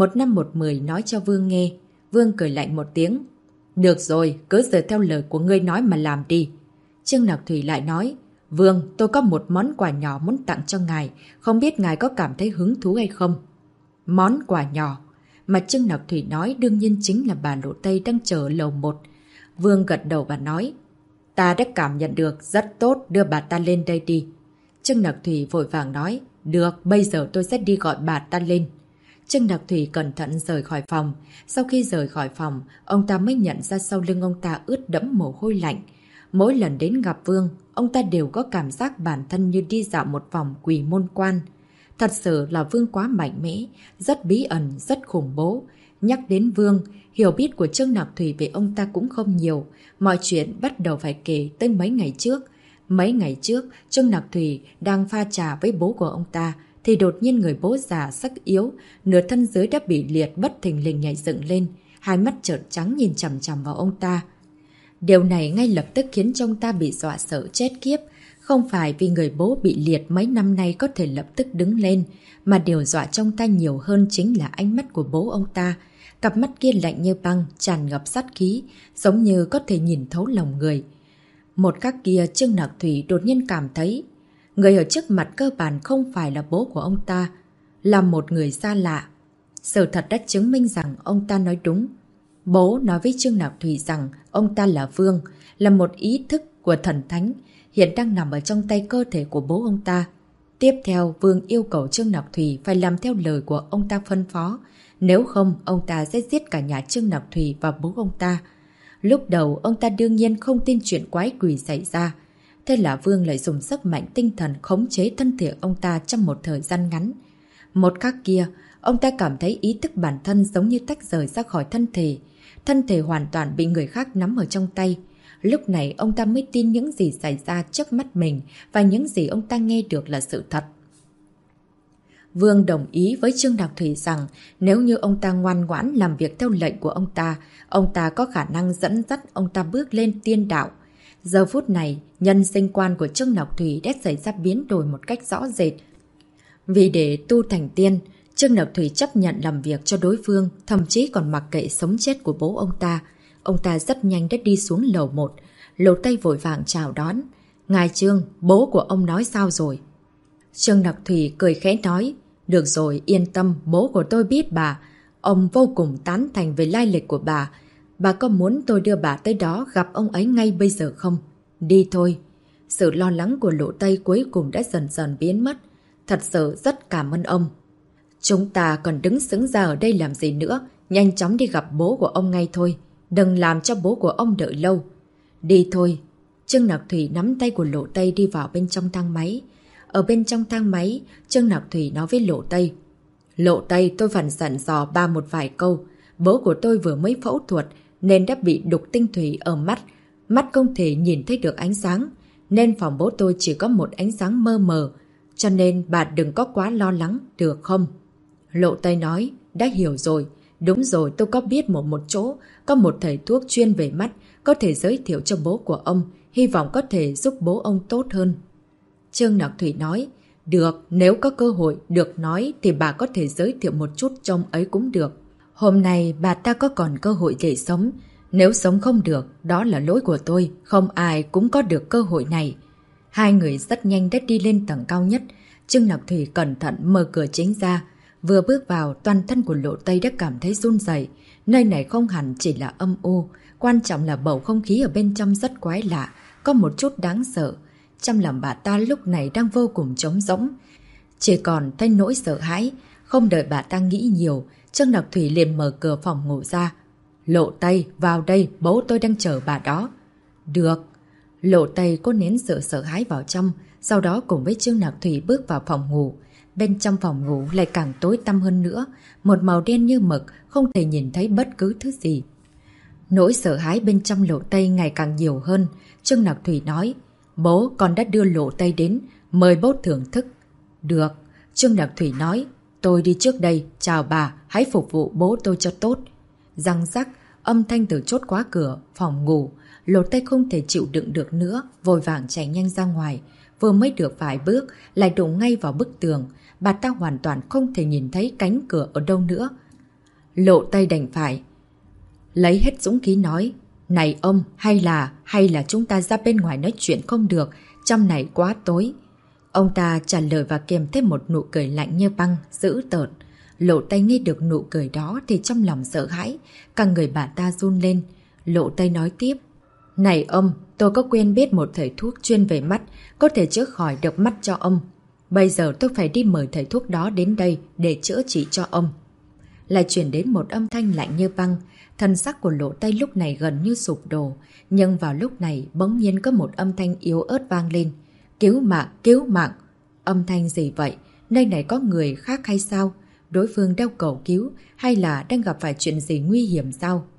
1/1/10 nói cho Vương nghe. Vương cười lạnh một tiếng. Được rồi, cứ dựa theo lời của ngươi nói mà làm đi. Trương Nặc Thủy lại nói. Vương, tôi có một món quà nhỏ muốn tặng cho ngài. Không biết ngài có cảm thấy hứng thú hay không? Món quà nhỏ mà Trương Nặc Thủy nói đương nhiên chính là bà Lộ Tây đang chờ ở lầu 1. Vương gật đầu và nói. Ta đã cảm nhận được, rất tốt, đưa bà ta lên đây đi. Trương Nặc Thủy vội vàng nói. Được, bây giờ tôi sẽ đi gọi bà ta lên. Trương Nặc Thủy cẩn thận rời khỏi phòng. Sau khi rời khỏi phòng, ông ta mới nhận ra sau lưng ông ta ướt đẫm mồ hôi lạnh. Mỗi lần đến gặp Vương, ông ta đều có cảm giác bản thân như đi dạo một vòng Quỷ Môn Quan. Thật sự là Vương quá mạnh mẽ, rất bí ẩn, rất khủng bố. Nhắc đến Vương, hiểu biết của Trương Nặc Thủy về ông ta cũng không nhiều. Mọi chuyện bắt đầu phải kể tới mấy ngày trước. Mấy ngày trước, Trương Nặc Thủy đang pha trà với bố của ông ta, thì đột nhiên người bố già sắc yếu, nửa thân dưới đã bị liệt bất thình lình nhảy dựng lên, hai mắt trợn trắng nhìn chằm chằm vào ông ta. Điều này ngay lập tức khiến cho ông ta bị dọa sợ chết khiếp. Không phải vì người bố bị liệt mấy năm nay có thể lập tức đứng lên, mà điều dọa trong ta nhiều hơn chính là ánh mắt của bố ông ta. Cặp mắt kia lạnh như băng, tràn ngập sát khí, giống như có thể nhìn thấu lòng người. Một khắc kia Trương Nặc Thủy đột nhiên cảm thấy người ở trước mặt cơ bản không phải là bố của ông ta, là một người xa lạ. Sự thật đã chứng minh rằng ông ta nói đúng. Bố nói với Trương Nặc Thủy rằng ông ta là Vương, là một ý thức của thần thánh, hiện đang nằm ở trong tay cơ thể của bố ông ta. Tiếp theo, Vương yêu cầu Trương Nặc Thủy phải làm theo lời của ông ta phân phó, nếu không ông ta sẽ giết cả nhà Trương Nặc Thủy và bố ông ta. Lúc đầu, ông ta đương nhiên không tin chuyện quái quỷ xảy ra. Thế là Vương lại dùng sức mạnh tinh thần khống chế thân thể ông ta trong một thời gian ngắn. Một khắc kia, ông ta cảm thấy ý thức bản thân giống như tách rời ra khỏi thân thể. Thân thể hoàn toàn bị người khác nắm ở trong tay. Lúc này ông ta mới tin những gì xảy ra trước mắt mình và những gì ông ta nghe được là sự thật. Vương đồng ý với Trương Nặc Thủy rằng nếu như ông ta ngoan ngoãn làm việc theo lệnh của ông ta có khả năng dẫn dắt ông ta bước lên tiên đạo. Giờ phút này, nhân sinh quan của Trương Nặc Thủy đã xảy ra biến đổi một cách rõ rệt. Vì để tu thành tiên, Trương Nặc Thủy chấp nhận làm việc cho đối phương, thậm chí còn mặc kệ sống chết của bố ông ta. Ông ta rất nhanh đã đi xuống lầu 1. Lầu Tây vội vàng chào đón. Ngài Trương, bố của ông nói sao rồi? Trương Nặc Thủy cười khẽ nói. Được rồi, yên tâm, bố của tôi biết bà. Ông vô cùng tán thành về lai lịch của bà. Bà có muốn tôi đưa bà tới đó gặp ông ấy ngay bây giờ không? Đi thôi. Sự lo lắng của Lộ Tây cuối cùng đã dần dần biến mất. Thật sự rất cảm ơn ông. Chúng ta còn đứng xứng ra ở đây làm gì nữa? Nhanh chóng đi gặp bố của ông ngay thôi. Đừng làm cho bố của ông đợi lâu. Đi thôi. Trương Nặc Thủy nắm tay của Lộ Tây đi vào bên trong thang máy. Ở bên trong thang máy, Trương Nặc Thủy nói với Lộ Tây. Lộ Tây, tôi phần dặn dò ba một vài câu. Bố của tôi vừa mới phẫu thuật nên đã bị đục tinh thủy ở mắt. Mắt không thể nhìn thấy được ánh sáng, nên phòng bố tôi chỉ có một ánh sáng mơ mờ. Cho nên bà đừng có quá lo lắng, được không? Lộ Tây nói, đã hiểu rồi. Đúng rồi, tôi có biết một chỗ, có một thầy thuốc chuyên về mắt, có thể giới thiệu cho bố của ông, hy vọng có thể giúp bố ông tốt hơn. Trương Nặc Thủy nói, được, nếu có cơ hội được nói thì bà có thể giới thiệu một chút cho ông ấy cũng được. Hôm nay bà ta có còn cơ hội để sống, nếu sống không được, đó là lỗi của tôi, không ai cũng có được cơ hội này. Hai người rất nhanh đã đi lên tầng cao nhất. Trương Nặc Thủy cẩn thận mở cửa chính ra. Vừa bước vào, toàn thân của Lộ Tây đã cảm thấy run rẩy. Nơi này không hẳn chỉ là âm u, quan trọng là bầu không khí ở bên trong rất quái lạ, có một chút đáng sợ. Trong lòng bà ta lúc này đang vô cùng trống rỗng, chỉ còn thấy nỗi sợ hãi. Không đợi bà ta nghĩ nhiều, Trương Nặc Thủy liền mở cửa phòng ngủ ra. Lộ Tây, vào đây, bố tôi đang chờ bà đó. Được. Lộ Tây cố nén sự sợ hãi vào trong, sau đó cùng với Trương Nặc Thủy bước vào phòng ngủ. Bên trong phòng ngủ lại càng tối tăm hơn nữa, một màu đen như mực, không thể nhìn thấy bất cứ thứ gì. Nỗi sợ hãi bên trong Lộ Tây ngày càng nhiều hơn. Trương Nặc Thủy nói, bố, con đã đưa Lộ Tây đến, mời bố thưởng thức. Được. Trương Nặc Thủy nói, tôi đi trước đây, chào bà, hãy phục vụ bố tôi cho tốt. Răng rắc, âm thanh từ chốt khóa cửa, phòng ngủ. Lộ Tây không thể chịu đựng được nữa, vội vàng chạy nhanh ra ngoài. Vừa mới được vài bước, lại đụng ngay vào bức tường. Bà ta hoàn toàn không thể nhìn thấy cánh cửa ở đâu nữa. Lộ Tây đành phải lấy hết dũng khí nói, này ông, hay là chúng ta ra bên ngoài nói chuyện không được, trong này quá tối. Ông ta trả lời và kèm thêm một nụ cười lạnh như băng, dữ tợn. Lộ Tây nghe được nụ cười đó thì trong lòng sợ hãi, cả người bà ta run lên. Lộ Tây nói tiếp, này ông, tôi có quen biết một thầy thuốc chuyên về mắt, có thể chữa khỏi được mắt cho ông. Bây giờ tôi phải đi mời thầy thuốc đó đến đây để chữa trị cho ông. Lại chuyển đến một âm thanh lạnh như băng. Thân sắc của Lộ Tây lúc này gần như sụp đổ. Nhưng vào lúc này bỗng nhiên có một âm thanh yếu ớt vang lên. Cứu mạng, cứu mạng. Âm thanh gì vậy? Nơi này có người khác hay sao? Đối phương đang cầu cứu hay là đang gặp phải chuyện gì nguy hiểm sao?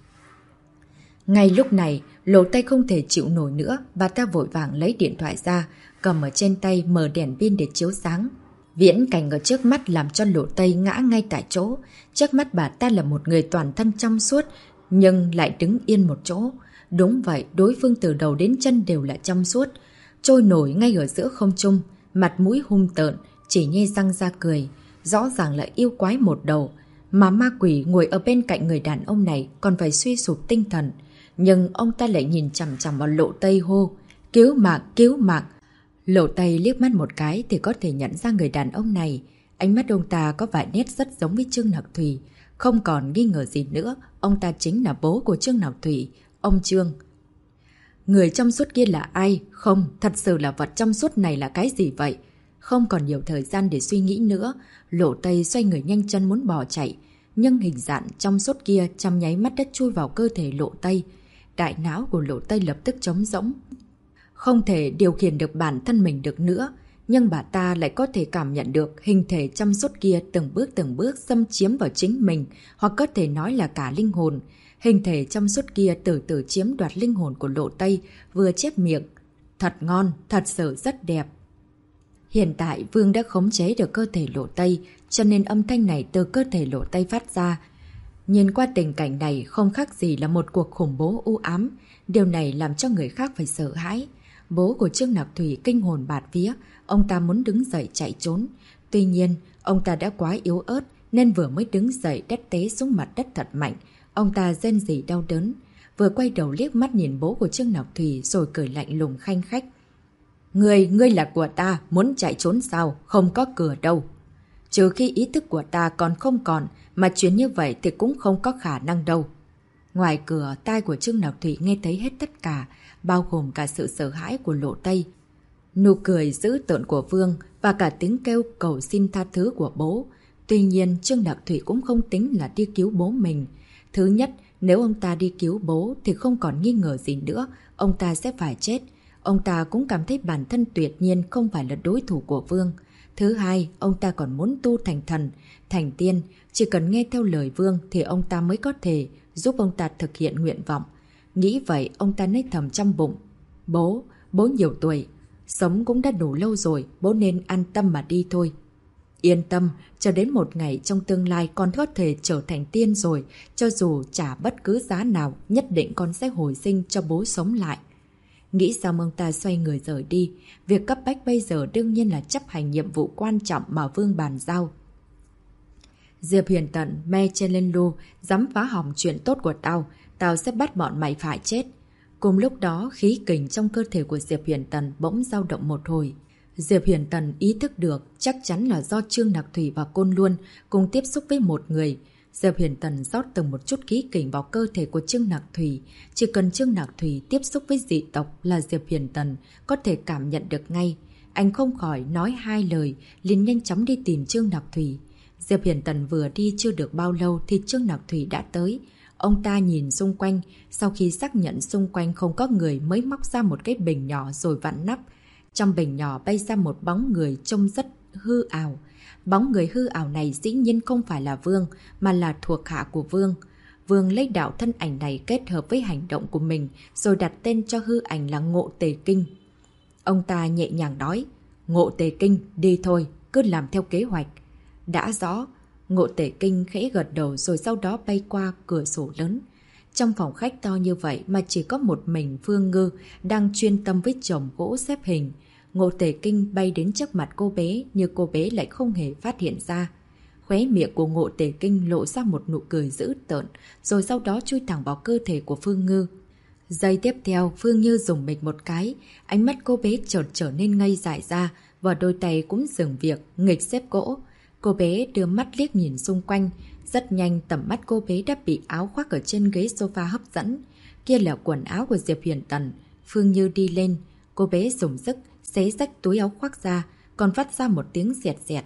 Ngay lúc này, Lộ Tây không thể chịu nổi nữa. Bà ta vội vàng lấy điện thoại ra, cầm ở trên tay mở đèn pin để chiếu sáng. Viễn cảnh ở trước mắt làm cho Lộ Tây ngã ngay tại chỗ. Trước mắt bà ta là một người toàn thân trong suốt, nhưng lại đứng yên một chỗ. Đúng vậy, đối phương từ đầu đến chân đều là trong suốt, trôi nổi ngay ở giữa không trung, mặt mũi hung tợn, chỉ nhe răng ra cười. Rõ ràng là yêu quái một đầu, mà ma quỷ ngồi ở bên cạnh người đàn ông này còn phải suy sụp tinh thần. Nhưng ông ta lại nhìn chằm chằm vào Lộ Tây hô, cứu mạng, cứu mạng. Lộ Tây liếc mắt một cái thì có thể nhận ra người đàn ông này. Ánh mắt ông ta có vài nét rất giống với Trương Nặc Thủy. Không còn nghi ngờ gì nữa, ông ta chính là bố của Trương Nặc Thủy, ông Trương. Người trong suốt kia là ai? Không, thật sự là vật trong suốt này là cái gì vậy? Không còn nhiều thời gian để suy nghĩ nữa, Lộ Tây xoay người nhanh chân muốn bỏ chạy. Nhưng hình dạng trong suốt kia trong nháy mắt đã chui vào cơ thể Lộ Tây. Đại não của Lộ Tây lập tức trống rỗng. Không thể điều khiển được bản thân mình được nữa, nhưng bà ta lại có thể cảm nhận được hình thể trong suốt kia từng bước xâm chiếm vào chính mình, hoặc có thể nói là cả linh hồn. Hình thể trong suốt kia từ từ chiếm đoạt linh hồn của Lộ Tây, vừa chép miệng. Thật ngon, thật sự rất đẹp. Hiện tại Vương đã khống chế được cơ thể Lộ Tây, cho nên âm thanh này từ cơ thể Lộ Tây phát ra. Nhìn qua tình cảnh này không khác gì là một cuộc khủng bố u ám. Điều này làm cho người khác phải sợ hãi. Bố của Trương Nặc Thủy kinh hồn bạt vía, ông ta muốn đứng dậy chạy trốn. Tuy nhiên, ông ta đã quá yếu ớt nên vừa mới đứng dậy đất té xuống mặt đất thật mạnh. Ông ta rên rỉ đau đớn, vừa quay đầu liếc mắt nhìn bố của Trương Nặc Thủy rồi cười lạnh lùng khanh khách. Ngươi là của ta, muốn chạy trốn sao? Không có cửa đâu. Trừ khi ý thức của ta còn không còn, mà chuyện như vậy thì cũng không có khả năng đâu. Ngoài cửa, tai của Trương Nặc Thủy nghe thấy hết tất cả, bao gồm cả sự sợ hãi của Lộ Tây, nụ cười dữ tợn của Vương và cả tiếng kêu cầu xin tha thứ của bố. Tuy nhiên, Trương Nặc Thủy cũng không tính là đi cứu bố mình. Thứ nhất, nếu ông ta đi cứu bố thì không còn nghi ngờ gì nữa, ông ta sẽ phải chết. Ông ta cũng cảm thấy bản thân tuyệt nhiên không phải là đối thủ của Vương. Thứ hai, ông ta còn muốn tu thành thần, thành tiên. Chỉ cần nghe theo lời Vương thì ông ta mới có thể giúp ông ta thực hiện nguyện vọng. Nghĩ vậy, ông ta nói thầm trong bụng. Bố nhiều tuổi, sống cũng đã đủ lâu rồi, bố nên an tâm mà đi thôi. Yên tâm, cho đến một ngày trong tương lai con có thể trở thành tiên rồi, cho dù trả bất cứ giá nào, nhất định con sẽ hồi sinh cho bố sống lại. Nghĩ xong ông ta xoay người rời đi. Việc cấp bách bây giờ đương nhiên là chấp hành nhiệm vụ quan trọng mà Vương bàn giao. Diệp Huyền Tần, me trên lên lu, dám phá hỏng chuyện tốt của tao sẽ bắt bọn mày phải chết. Cùng lúc đó, khí kình trong cơ thể của Diệp Huyền Tần bỗng dao động một hồi. Diệp Huyền Tần ý thức được chắc chắn là do Trương Nặc Thủy và Côn Luân cùng tiếp xúc với một người. Diệp Huyền Tần rót từng một chút khí kình vào cơ thể của Trương Nặc Thủy. Chỉ cần Trương Nặc Thủy tiếp xúc với dị tộc là Diệp Huyền Tần có thể cảm nhận được ngay. Anh không khỏi nói hai lời, liền nhanh chóng đi tìm Trương Nặc Thủy. Diệp Huyền Tần vừa đi chưa được bao lâu thì Trương Nặc Thủy đã tới. Ông ta nhìn xung quanh, sau khi xác nhận xung quanh không có người mới móc ra một cái bình nhỏ rồi vặn nắp. Trong bình nhỏ bay ra một bóng người trông rất hư ảo. Bóng người hư ảo này dĩ nhiên không phải là Vương, mà là thuộc hạ của Vương. Vương lấy đạo thân ảnh này kết hợp với hành động của mình, rồi đặt tên cho hư ảnh là Ngộ Tề Kinh. Ông ta nhẹ nhàng nói, Ngộ Tề Kinh, đi thôi, cứ làm theo kế hoạch. Đã rõ, Ngộ Tề Kinh khẽ gật đầu rồi sau đó bay qua cửa sổ lớn. Trong phòng khách to như vậy mà chỉ có một mình Phương Ngư đang chuyên tâm với chồng gỗ xếp hình. Ngộ Tề Kinh bay đến trước mặt cô bé nhưng cô bé lại không hề phát hiện ra. Khóe miệng của Ngộ Tề Kinh lộ ra một nụ cười dữ tợn rồi sau đó chui thẳng vào cơ thể của Phương Ngư. Giây tiếp theo Phương Như dùng mình một cái, ánh mắt cô bé chợt trở nên ngây dại ra và đôi tay cũng dừng việc nghịch xếp gỗ. Cô bé đưa mắt liếc nhìn xung quanh. Rất nhanh tầm mắt cô bé đã bị áo khoác ở trên ghế sofa hấp dẫn. Kia là quần áo của Diệp Huyền Tần. Phương Như đi lên. Cô bé dùng sức xé rách túi áo khoác ra, còn phát ra một tiếng dẹt dẹt.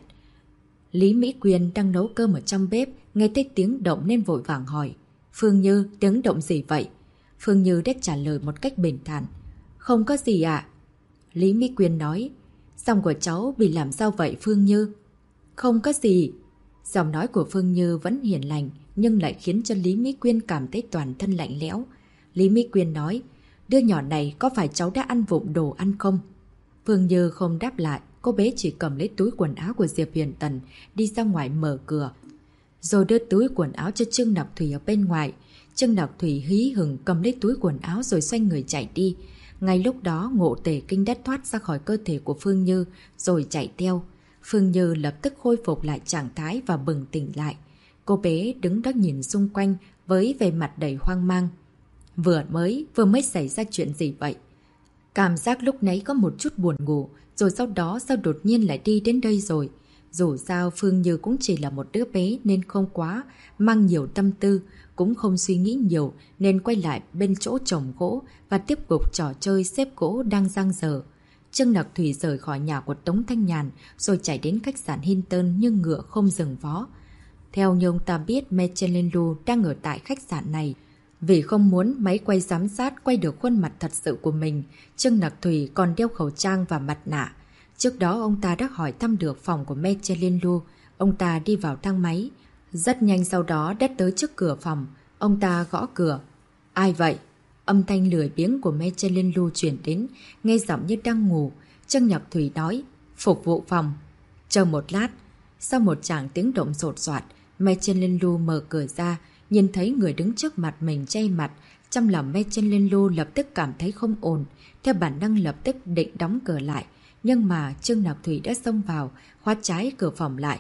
Lý Mỹ Quyên đang nấu cơm ở trong bếp, nghe thấy tiếng động nên vội vàng hỏi. Phương Như, tiếng động gì vậy? Phương Như đã trả lời một cách bình thản. Không có gì ạ. Lý Mỹ Quyên nói. Giọng của cháu bị làm sao vậy Phương Như? Không có gì. Giọng nói của Phương Như vẫn hiền lành nhưng lại khiến cho Lý Mỹ Quyên cảm thấy toàn thân lạnh lẽo. Lý Mỹ Quyên nói, đứa nhỏ này có phải cháu đã ăn vụng đồ ăn không? Phương Như không đáp lại, cô bé chỉ cầm lấy túi quần áo của Diệp Huyền Tần, đi ra ngoài mở cửa. Rồi đưa túi quần áo cho Trương Nặc Thủy ở bên ngoài. Trương Nặc Thủy hí hửng cầm lấy túi quần áo rồi xoay người chạy đi. Ngay lúc đó Ngộ Tề Kinh đã thoát ra khỏi cơ thể của Phương Như rồi chạy theo. Phương Như lập tức khôi phục lại trạng thái và bừng tỉnh lại. Cô bé đứng đó nhìn xung quanh với vẻ mặt đầy hoang mang. Vừa mới xảy ra chuyện gì vậy? Cảm giác lúc nãy có một chút buồn ngủ, rồi sau đó sao đột nhiên lại đi đến đây rồi. Dù sao Phương Như cũng chỉ là một đứa bé nên không quá mang nhiều tâm tư, cũng không suy nghĩ nhiều nên quay lại bên chỗ trồng gỗ và tiếp tục trò chơi xếp gỗ đang dang dở. Trương Nặc Thủy rời khỏi nhà của Tống Thanh Nhàn rồi chạy đến khách sạn Hinton nhưng ngựa không dừng vó. Theo như ông ta biết, Michelin Lu đang ở tại khách sạn này. Vì không muốn máy quay giám sát quay được khuôn mặt thật sự của mình, Trương Nặc Thủy còn đeo khẩu trang và mặt nạ. Trước đó ông ta đã hỏi thăm được phòng của Michelin Lu. Ông ta đi vào thang máy. Rất nhanh sau đó đã tới trước cửa phòng. Ông ta gõ cửa. Ai vậy? Âm thanh lười biếng của Michelin Lu chuyển đến, nghe giọng như đang ngủ. Trương Nặc Thủy nói, phục vụ phòng. Chờ một lát. Sau một tràng tiếng động sột soạt, Michelin Lu mở cửa ra, nhìn thấy người đứng trước mặt mình che mặt. Trong lòng Michelin Lu lập tức cảm thấy không ổn, theo bản năng lập tức định đóng cửa lại. Nhưng mà Trương Nặc Thủy đã xông vào, khóa trái cửa phòng lại.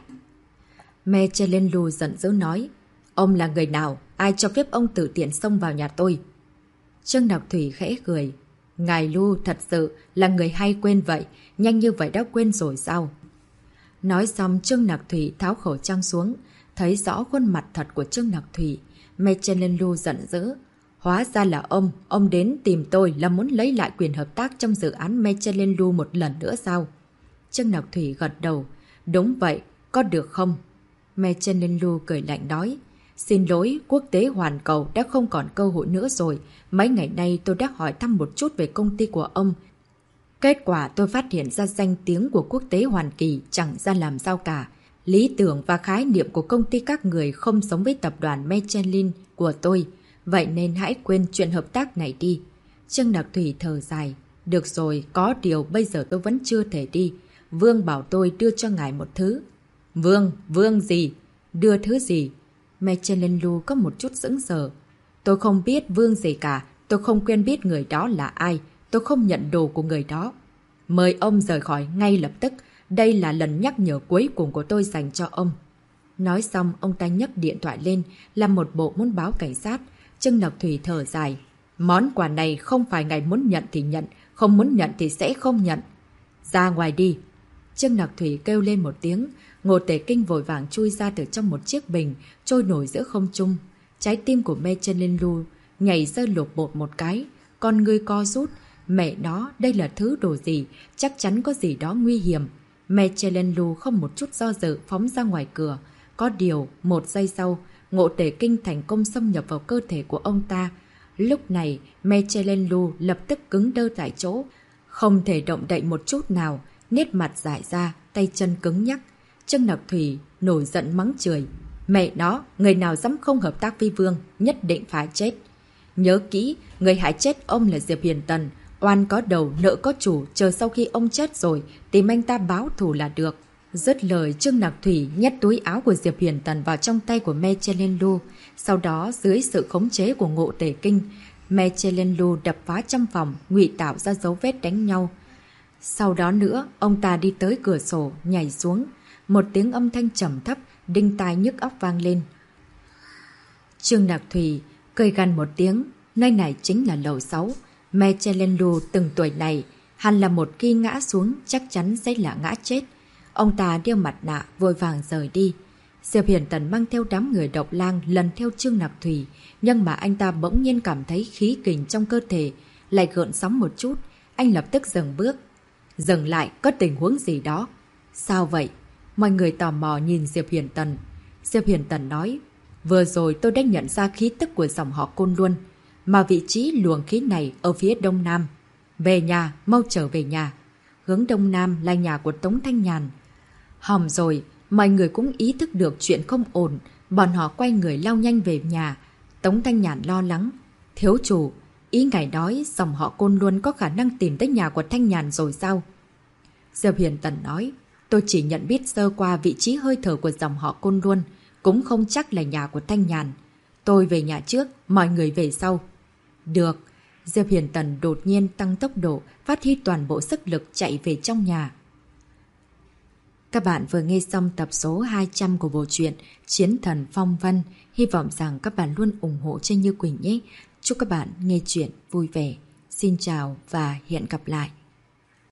Michelin Lu giận dữ nói, ông là người nào? Ai cho phép ông tự tiện xông vào nhà tôi? Trương Nặc Thủy khẽ cười. Ngài Lu thật sự là người hay quên vậy, nhanh như vậy đã quên rồi sao? Nói xong Trương Nặc Thủy tháo khẩu trang xuống, thấy rõ khuôn mặt thật của Trương Nặc Thủy. Michelin Lu giận dữ. Hóa ra là ông đến tìm tôi là muốn lấy lại quyền hợp tác trong dự án Michelin Lu một lần nữa sao? Trương Nặc Thủy gật đầu. Đúng vậy, có được không? Michelin Lu cười lạnh nói. Xin lỗi, quốc tế hoàn cầu đã không còn cơ hội nữa rồi. Mấy ngày nay tôi đã hỏi thăm một chút về công ty của ông. Kết quả tôi phát hiện ra danh tiếng của quốc tế Hoàn Kỳ chẳng ra làm sao cả. Lý tưởng và khái niệm của công ty các người không giống với tập đoàn Michelin của tôi. Vậy nên hãy quên chuyện hợp tác này đi. Trương Đặc Thủy thở dài. Được rồi, có điều bây giờ tôi vẫn chưa thể đi. Vương bảo tôi đưa cho ngài một thứ. Vương gì? Đưa thứ gì? Michelin Lu có một chút sững sờ. Tôi không biết Vương gì cả. Tôi không quen biết người đó là ai. Tôi không nhận đồ của người đó. Mời ông rời khỏi ngay lập tức. Đây là lần nhắc nhở cuối cùng của tôi dành cho ông. Nói xong, ông ta nhấc điện thoại lên, làm một bộ muốn báo cảnh sát. Trương Đặc Thủy thở dài. Món quà này không phải ngài muốn nhận thì nhận, không muốn nhận thì sẽ không nhận. Ra ngoài đi. Trương Đặc Thủy kêu lên một tiếng. Ngô Tể Kinh vội vàng chui ra từ trong một chiếc bình, trôi nổi giữa không trung. Trái tim của Michelin Lu nhảy rơi lột bột một cái. Con ngươi co rút. Mẹ nó, đây là thứ đồ gì? Chắc chắn có gì đó nguy hiểm. Michelin Lu không một chút do dự phóng ra ngoài cửa. Có điều, một giây sau, Ngộ Tể Kinh thành công xâm nhập vào cơ thể của ông ta. Lúc này, Michelin Lu lập tức cứng đơ tại chỗ. Không thể động đậy một chút nào, nét mặt dại ra, tay chân cứng nhắc. Trương Đặc Thủy nổi giận mắng chửi. Mẹ nó, người nào dám không hợp tác với Vương, nhất định phải chết. Nhớ kỹ, người hại chết ông là Diệp Hiền Tần. Oan có đầu, nợ có chủ, chờ sau khi ông chết rồi, tìm anh ta báo thù là được. Dứt lời, Trương Đặc Thủy nhét túi áo của Diệp Hiền Tần vào trong tay của Michelin Lu. Sau đó, dưới sự khống chế của Ngộ Tể Kinh, Michelin Lu đập phá trong phòng, ngụy tạo ra dấu vết đánh nhau. Sau đó nữa, ông ta đi tới cửa sổ, nhảy xuống. Một tiếng âm thanh trầm thấp, đinh tai nhức óc vang lên. Trương Đặc Thủy cười gằn một tiếng, nơi này chính là lầu 6. Michelin Lu từng tuổi này, hẳn là một khi ngã xuống chắc chắn sẽ là ngã chết. Ông ta đeo mặt nạ, vội vàng rời đi. Diệp Hiền Tần mang theo đám người độc lang lần theo Trương Đặc Thủy, nhưng mà anh ta bỗng nhiên cảm thấy khí kình trong cơ thể lại gợn sóng một chút. Anh lập tức dừng bước. Dừng lại, có tình huống gì đó. Sao vậy? Mọi người tò mò nhìn Diệp Hiền Tần. Diệp Hiền Tần nói, vừa rồi tôi đã nhận ra khí tức của dòng họ Côn Luân, mà vị trí luồng khí này ở phía đông nam. Về nhà, mau trở về nhà. Hướng đông nam là nhà của Tống Thanh Nhàn. Hỏng rồi, mọi người cũng ý thức được chuyện không ổn. Bọn họ quay người lao nhanh về nhà. Tống Thanh Nhàn lo lắng. Thiếu chủ, ý ngài nói dòng họ Côn Luân có khả năng tìm tới nhà của Thanh Nhàn rồi sao? Diệp Hiền Tần nói, tôi chỉ nhận biết sơ qua vị trí hơi thở của dòng họ Côn Luân, cũng không chắc là nhà của Thanh Nhàn. Tôi về nhà trước, mọi người về sau. Được. Diệp Hiền Tần đột nhiên tăng tốc độ, phát huy toàn bộ sức lực chạy về trong nhà. Các bạn vừa nghe xong tập số 200 của bộ truyện Chiến Thần Phong Vân. Hy vọng rằng các bạn luôn ủng hộ cho Như Quỳnh nhé. Chúc các bạn nghe chuyện vui vẻ. Xin chào và hẹn gặp lại.